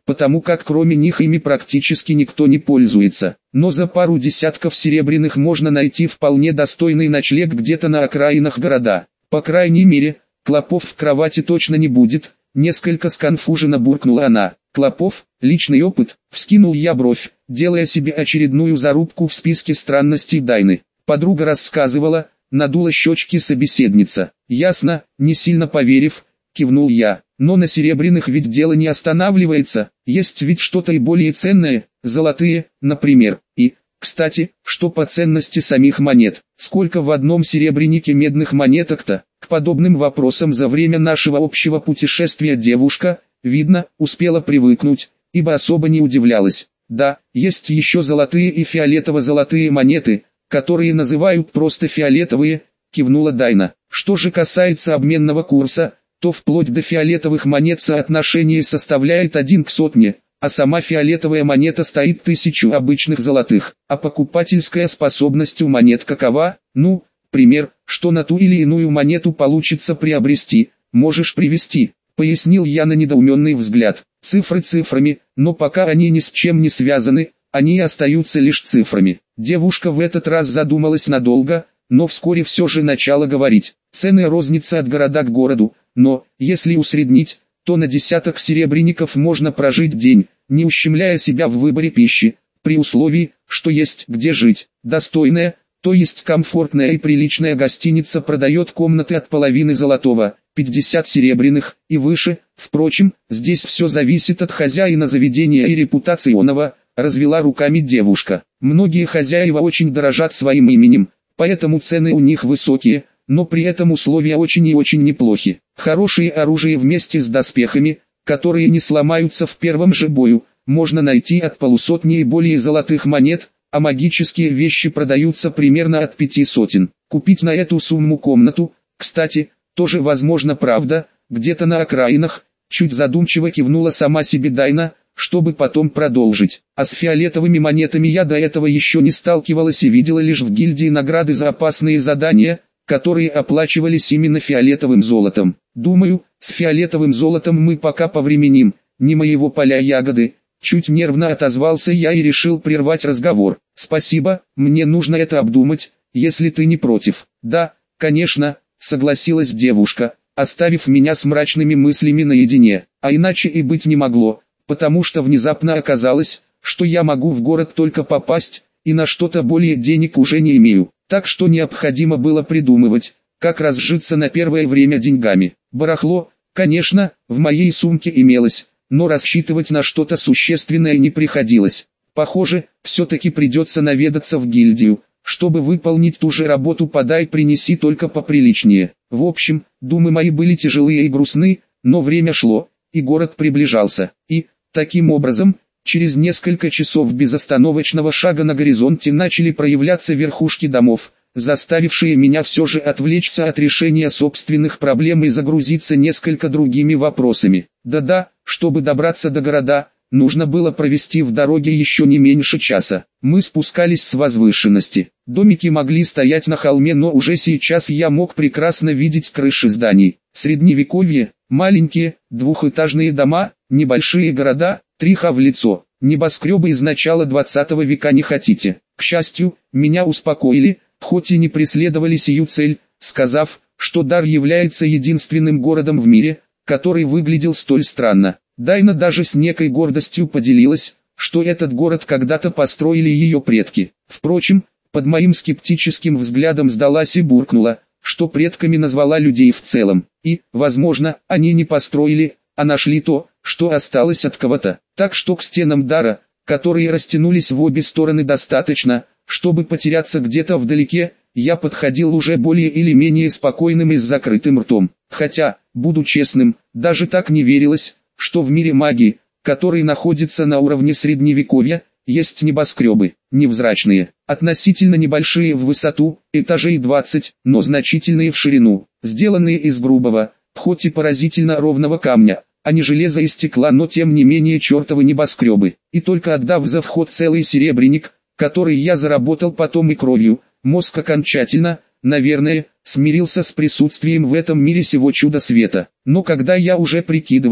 потому как кроме них ими практически никто не пользуется. Но за пару десятков серебряных можно найти вполне достойный ночлег где-то на окраинах города. По крайней мере, клопов в кровати точно не будет, несколько сконфуженно буркнула она. Клопов, личный опыт, вскинул я бровь, делая себе очередную зарубку в списке странностей Дайны. Подруга рассказывала, надула щечки собеседница. Ясно, не сильно поверив, кивнул я. Но на серебряных ведь дело не останавливается, есть ведь что-то и более ценное, золотые, например. И, кстати, что по ценности самих монет, сколько в одном серебрянике медных монеток-то? К подобным вопросам за время нашего общего путешествия девушка, видно, успела привыкнуть, ибо особо не удивлялась. Да, есть еще золотые и фиолетово-золотые монеты, которые называют просто фиолетовые, кивнула Дайна. Что же касается обменного курса, то вплоть до фиолетовых монет соотношение составляет один к сотне, а сама фиолетовая монета стоит тысячу обычных золотых. А покупательская способность у монет какова? Ну, пример, что на ту или иную монету получится приобрести, можешь привести, пояснил я на недоуменный взгляд. Цифры цифрами, но пока они ни с чем не связаны, они остаются лишь цифрами. Девушка в этот раз задумалась надолго, но вскоре все же начала говорить. Цены розница от города к городу, но, если усреднить, то на десяток серебряников можно прожить день, не ущемляя себя в выборе пищи, при условии, что есть где жить. Достойная, то есть комфортная и приличная гостиница продает комнаты от половины золотого, пятьдесят серебряных и выше. Впрочем, здесь все зависит от хозяина заведения и репутационного, развела руками девушка. Многие хозяева очень дорожат своим именем, поэтому цены у них высокие, но при этом условия очень и очень неплохи. Хорошее оружие вместе с доспехами, которые не сломаются в первом же бою, можно найти от полусотни и более золотых монет, а магические вещи продаются примерно от пяти сотен. Купить на эту сумму комнату, кстати, тоже возможно, правда, где-то на окраинах, чуть задумчиво кивнула сама себе Дайна, чтобы потом продолжить. А с фиолетовыми монетами я до этого еще не сталкивалась и видела лишь в гильдии награды за опасные задания, которые оплачивались именно фиолетовым золотом. Думаю, с фиолетовым золотом мы пока повременим, не моего поля ягоды. Чуть нервно отозвался я и решил прервать разговор. Спасибо, мне нужно это обдумать, если ты не против. Да, конечно, согласилась девушка, оставив меня с мрачными мыслями наедине. А иначе и быть не могло, потому что внезапно оказалось, что я могу в город только попасть, и на что-то более денег уже не имею. Так что необходимо было придумывать, как разжиться на первое время деньгами. Барахло, конечно, в моей сумке имелось, но рассчитывать на что-то существенное не приходилось. Похоже, все-таки придется наведаться в гильдию, чтобы выполнить ту же работу подай принеси только поприличнее. В общем, думы мои были тяжелые и грустны, но время шло, и город приближался. И, таким образом, через несколько часов безостановочного шага на горизонте начали проявляться верхушки домов, заставившие меня все же отвлечься от решения собственных проблем и загрузиться несколько другими вопросами. Да-да, чтобы добраться до города, нужно было провести в дороге еще не меньше часа. Мы спускались с возвышенности. Домики могли стоять на холме, но уже сейчас я мог прекрасно видеть крыши зданий. Средневековье, маленькие, двухэтажные дома, небольшие города, триха в лицо. Небоскребы из начала двадцатого века не хотите. К счастью, меня успокоили, хоть и не преследовали сию цель, сказав, что Дар является единственным городом в мире, который выглядел столь странно. Дайна даже с некой гордостью поделилась, что этот город когда-то построили ее предки. Впрочем, под моим скептическим взглядом сдалась и буркнула, что предками назвала людей в целом. И, возможно, они не построили, а нашли то, что осталось от кого-то. Так что к стенам Дара, которые растянулись в обе стороны достаточно, чтобы потеряться где-то вдалеке, я подходил уже более или менее спокойным и с закрытым ртом. Хотя, буду честным, даже так не верилось, что в мире магии, который находится на уровне средневековья, есть небоскребы, невзрачные, относительно небольшие в высоту, этажей двадцать, но значительные в ширину, сделанные из грубого, хоть и поразительно ровного камня, а не железа и стекла, но тем не менее чертовы небоскребы. И только отдав за вход целый серебряник, который я заработал потом и кровью, мозг окончательно, наверное, смирился с присутствием в этом мире сего чуда света. Но когда я уже прикидывал,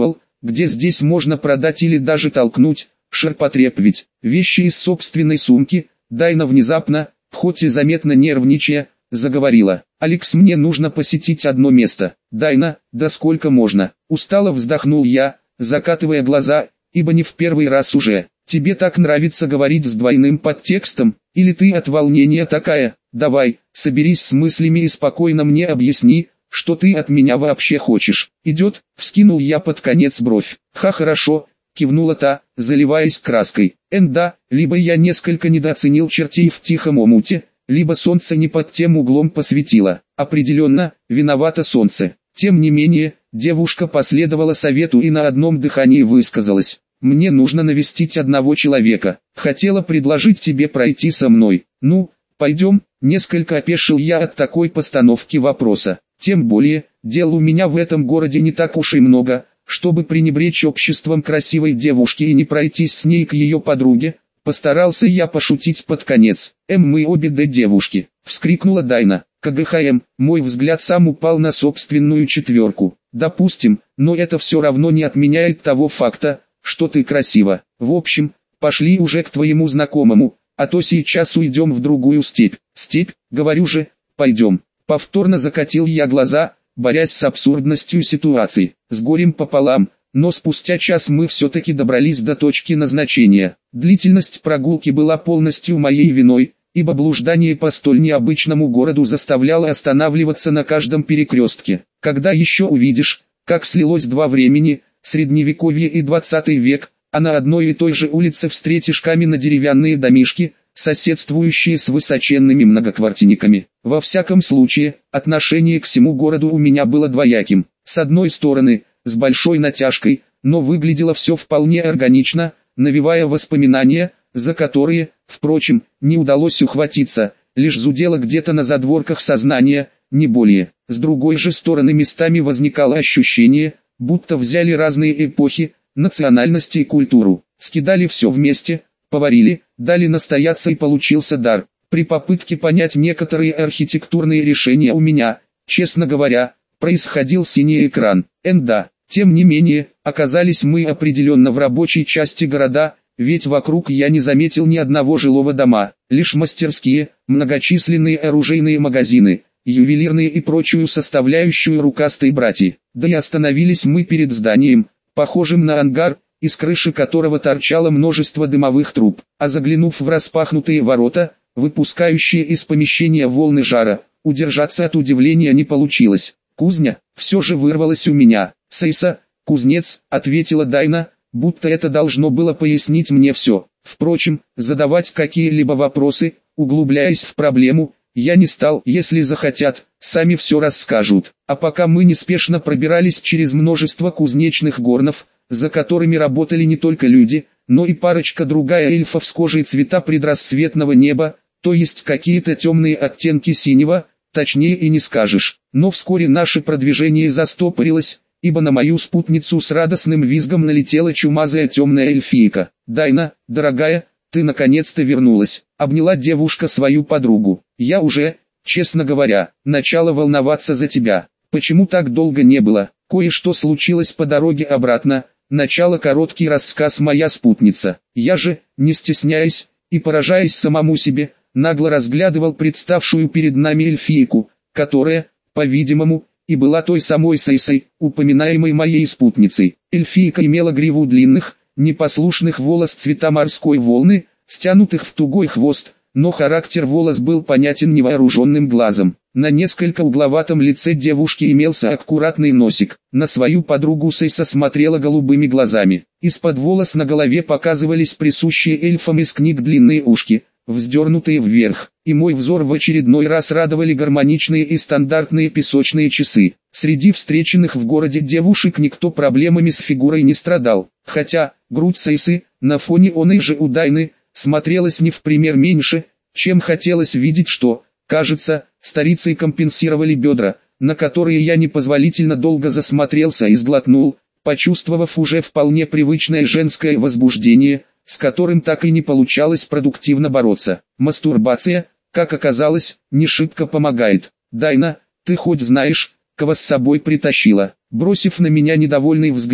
где здесь можно продать или даже толкнуть, ширпотреб ведь, вещи из собственной сумки. Дайна внезапно, хоть и заметно нервничая, заговорила. «Алекс, мне нужно посетить одно место». «Дайна, да сколько можно?» Устало вздохнул я, закатывая глаза, ибо не в первый раз уже. «Тебе так нравится говорить с двойным подтекстом, или ты от волнения такая? Давай, соберись с мыслями и спокойно мне объясни, что ты от меня вообще хочешь». «Идет?» — вскинул я под конец бровь. «Ха, хорошо», — кивнула та, заливаясь краской. «Эн да, либо я несколько недооценил чертей в тихом омуте, либо солнце не под тем углом посветило. Определенно, виновато солнце». Тем не менее, девушка последовала совету и на одном дыхании высказалась. «Мне нужно навестить одного человека. Хотела предложить тебе пройти со мной. Ну, пойдем?» Несколько опешил я от такой постановки вопроса. Тем более, дел у меня в этом городе не так уж и много, чтобы пренебречь обществом красивой девушки и не пройтись с ней к ее подруге. Постарался я пошутить под конец. «Эм, мы обе да девушки!» — вскрикнула Дайна. «КГХМ, мой взгляд сам упал на собственную четверку. Допустим, но это все равно не отменяет того факта, что ты красива. В общем, пошли уже к твоему знакомому, а то сейчас уйдем в другую степь». «Степь, говорю же, пойдем». Повторно закатил я глаза, борясь с абсурдностью ситуации. С горем пополам, но спустя час мы все-таки добрались до точки назначения. Длительность прогулки была полностью моей виной, ибо блуждание по столь необычному городу заставляло останавливаться на каждом перекрестке. Когда еще увидишь, как слилось два времени, средневековье и двадцатый век, а на одной и той же улице встретишь каменно-деревянные домишки, соседствующие с высоченными многоквартирниками. Во всяком случае, отношение к всему городу у меня было двояким. С одной стороны, с большой натяжкой, но выглядело все вполне органично, навевая воспоминания, за которые, впрочем, не удалось ухватиться, лишь зудело где-то на задворках сознания, не более. С другой же стороны местами возникало ощущение, будто взяли разные эпохи, национальности и культуру, скидали все вместе, поварили, дали настояться и получился дар. При попытке понять некоторые архитектурные решения у меня, честно говоря, происходил синий экран. Эн да, тем не менее, оказались мы определенно в рабочей части города, ведь вокруг я не заметил ни одного жилого дома, лишь мастерские, многочисленные оружейные магазины, ювелирные и прочую составляющую рукастые братья. Да и остановились мы перед зданием, похожим на ангар, из крыши которого торчало множество дымовых труб, а заглянув в распахнутые ворота, выпускающие из помещения волны жара, удержаться от удивления не получилось. «Кузня?» — все же вырвалось у меня. «Сейса, кузнец», — ответила Дайна, будто это должно было пояснить мне все. Впрочем, задавать какие-либо вопросы, углубляясь в проблему, я не стал. Если захотят, сами все расскажут. А пока мы неспешно пробирались через множество кузнечных горнов, за которыми работали не только люди, но и парочка другая эльфов с кожей цвета предрассветного неба, то есть какие-то темные оттенки синего, точнее и не скажешь. Но вскоре наше продвижение застопорилось, ибо на мою спутницу с радостным визгом налетела чумазая темная эльфийка. «Дайна, дорогая, ты наконец-то вернулась», — обняла девушка свою подругу. «Я уже, честно говоря, начала волноваться за тебя. Почему так долго не было? Кое-что случилось по дороге обратно». Начало короткий рассказ моя спутница. Я же, не стесняясь и поражаясь самому себе, нагло разглядывал представшую перед нами эльфийку, которая, по-видимому, и была той самой Сейсой, упоминаемой моей спутницей. Эльфийка имела гриву длинных, непослушных волос цвета морской волны, стянутых в тугой хвост, но характер волос был понятен невооруженным глазом. На несколько угловатом лице девушки имелся аккуратный носик. На свою подругу Сейса смотрела голубыми глазами. Из-под волос на голове показывались присущие эльфам из книг длинные ушки, вздернутые вверх. И мой взор в очередной раз радовали гармоничные и стандартные песочные часы. Среди встреченных в городе девушек никто проблемами с фигурой не страдал. Хотя, грудь Сейсы, на фоне оной же у Дайны, смотрелась не в пример меньше, чем хотелось видеть, что... Кажется, старицей компенсировали бедра, на которые я непозволительно долго засмотрелся и сглотнул, почувствовав уже вполне привычное женское возбуждение, с которым так и не получалось продуктивно бороться. Мастурбация, как оказалось, не шибко помогает. «Дайна, ты хоть знаешь, кого с собой притащила?» Бросив на меня недовольный взгляд,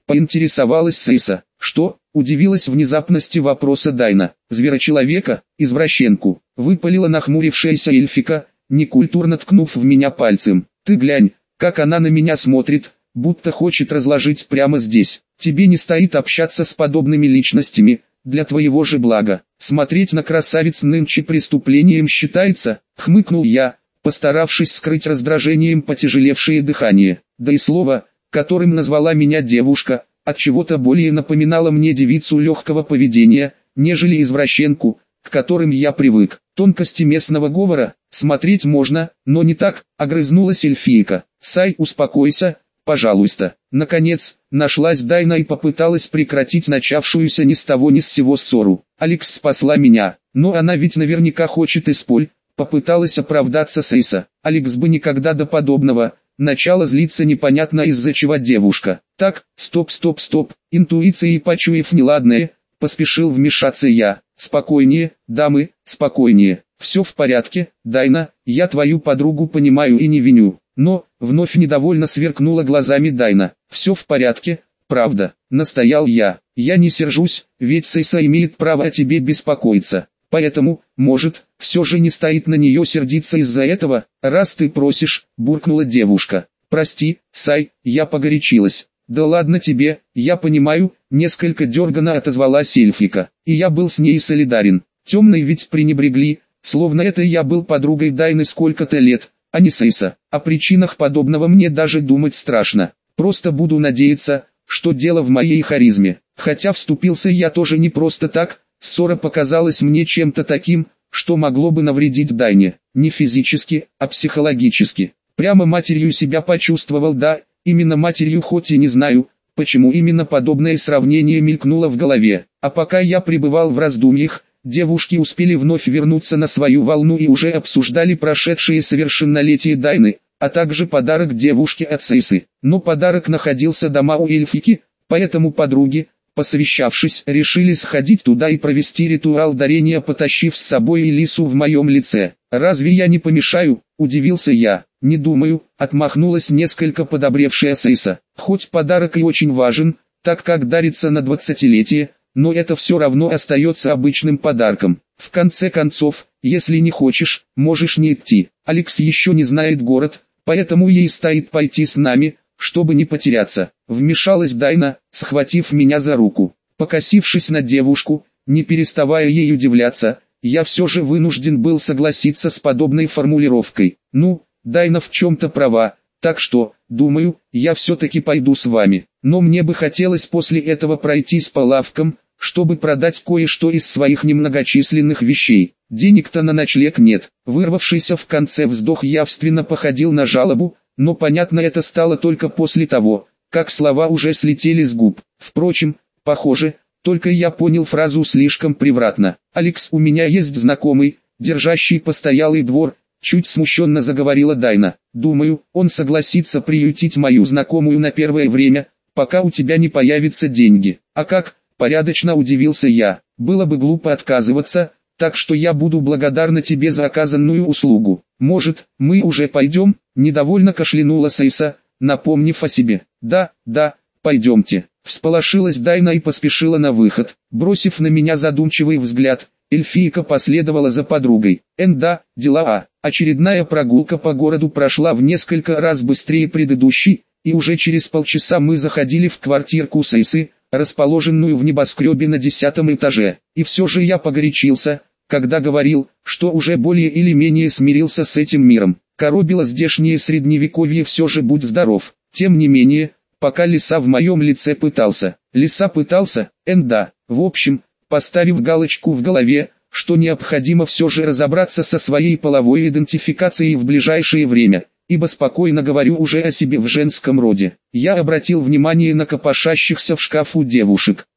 Поинтересовалась Сейса. Что? Удивилась внезапности вопроса Дайна. Зверочеловека, извращенку, выпалила нахмурившаяся эльфика, некультурно ткнув в меня пальцем. Ты глянь, как она на меня смотрит, будто хочет разложить прямо здесь. Тебе не стоит общаться с подобными личностями, для твоего же блага. Смотреть на красавиц нынче преступлением считается, хмыкнул я, постаравшись скрыть раздражением потяжелевшее дыхание. Да и слово, которым назвала меня девушка, от чего-то более напоминало мне девицу легкого поведения, нежели извращенку, к которым я привык. Тонкости местного говора смотреть можно, но не так, огрызнулась эльфийка. Сай, успокойся, пожалуйста. Наконец, нашлась Дайна и попыталась прекратить начавшуюся ни с того ни с сего ссору. Алекс спасла меня, но она ведь наверняка хочет исполь. Попыталась оправдаться Сейса. Алекс бы никогда до подобного. Начало злиться непонятно из-за чего девушка. Так, стоп стоп стоп, интуицией почуяв неладное, поспешил вмешаться я. Спокойнее, дамы, спокойнее. Все в порядке, Дайна, я твою подругу понимаю и не виню. Но, вновь недовольно сверкнула глазами Дайна. Все в порядке, правда, настоял я. Я не сержусь, ведь Сейса имеет право о тебе беспокоиться. Поэтому, может, все же не стоит на нее сердиться из-за этого, раз ты просишь, буркнула девушка. Прости, Сай, я погорячилась. Да ладно тебе, я понимаю, несколько дерганно отозвалась эльфика. И я был с ней солидарен. Темные ведь пренебрегли, словно это я был подругой Дайны сколько-то лет, а не Сейса. О причинах подобного мне даже думать страшно. Просто буду надеяться, что дело в моей харизме. Хотя вступился я тоже не просто так. Ссора показалась мне чем-то таким, что могло бы навредить Дайне, не физически, а психологически. Прямо матерью себя почувствовал, да, именно матерью, хоть и не знаю, почему именно подобное сравнение мелькнуло в голове. А пока я пребывал в раздумьях, девушки успели вновь вернуться на свою волну и уже обсуждали прошедшее совершеннолетие Дайны, а также подарок девушке от Сейсы. Но подарок находился дома у эльфики, поэтому подруги, посовещавшись, решили сходить туда и провести ритуал дарения, потащив с собой Элису в моем лице. «Разве я не помешаю?» – удивился я. «Не думаю», – отмахнулась несколько подобревшая Сейса. «Хоть подарок и очень важен, так как дарится на двадцатилетие, но это все равно остается обычным подарком. В конце концов, если не хочешь, можешь не идти. Алекс еще не знает город, поэтому ей стоит пойти с нами, чтобы не потеряться». Вмешалась Дайна, схватив меня за руку. Покосившись на девушку, не переставая ей удивляться, я все же вынужден был согласиться с подобной формулировкой. Ну, Дайна в чем-то права, так что, думаю, я все-таки пойду с вами. Но мне бы хотелось после этого пройтись по лавкам, чтобы продать кое-что из своих немногочисленных вещей. Денег-то на ночлег нет. Вырвавшийся в конце вздох явственно походил на жалобу, но понятно это стало только после того, как слова уже слетели с губ. Впрочем, похоже, только я понял фразу слишком превратно. «Алекс, у меня есть знакомый, держащий постоялый двор», чуть смущенно заговорила Дайна. «Думаю, он согласится приютить мою знакомую на первое время, пока у тебя не появятся деньги». «А как?» – порядочно удивился я. «Было бы глупо отказываться, так что я буду благодарна тебе за оказанную услугу. Может, мы уже пойдем?» – недовольно кашлянула Сейса, напомнив о себе. «Да, да, пойдемте». Всполошилась Дайна и поспешила на выход. Бросив на меня задумчивый взгляд, эльфийка последовала за подругой. Эн да, дела а. Очередная прогулка по городу прошла в несколько раз быстрее предыдущей, и уже через полчаса мы заходили в квартирку Сейсы, расположенную в небоскребе на десятом этаже. И все же я погорячился, когда говорил, что уже более или менее смирился с этим миром. Коробило здешнее средневековье, все же будь здоров. Тем не менее, пока Лиса в моем лице пытался. Лиса пытался, эн да. В общем, поставив галочку в голове, что необходимо все же разобраться со своей половой идентификацией в ближайшее время, ибо спокойно говорю уже о себе в женском роде. Я обратил внимание на копошащихся в шкафу девушек.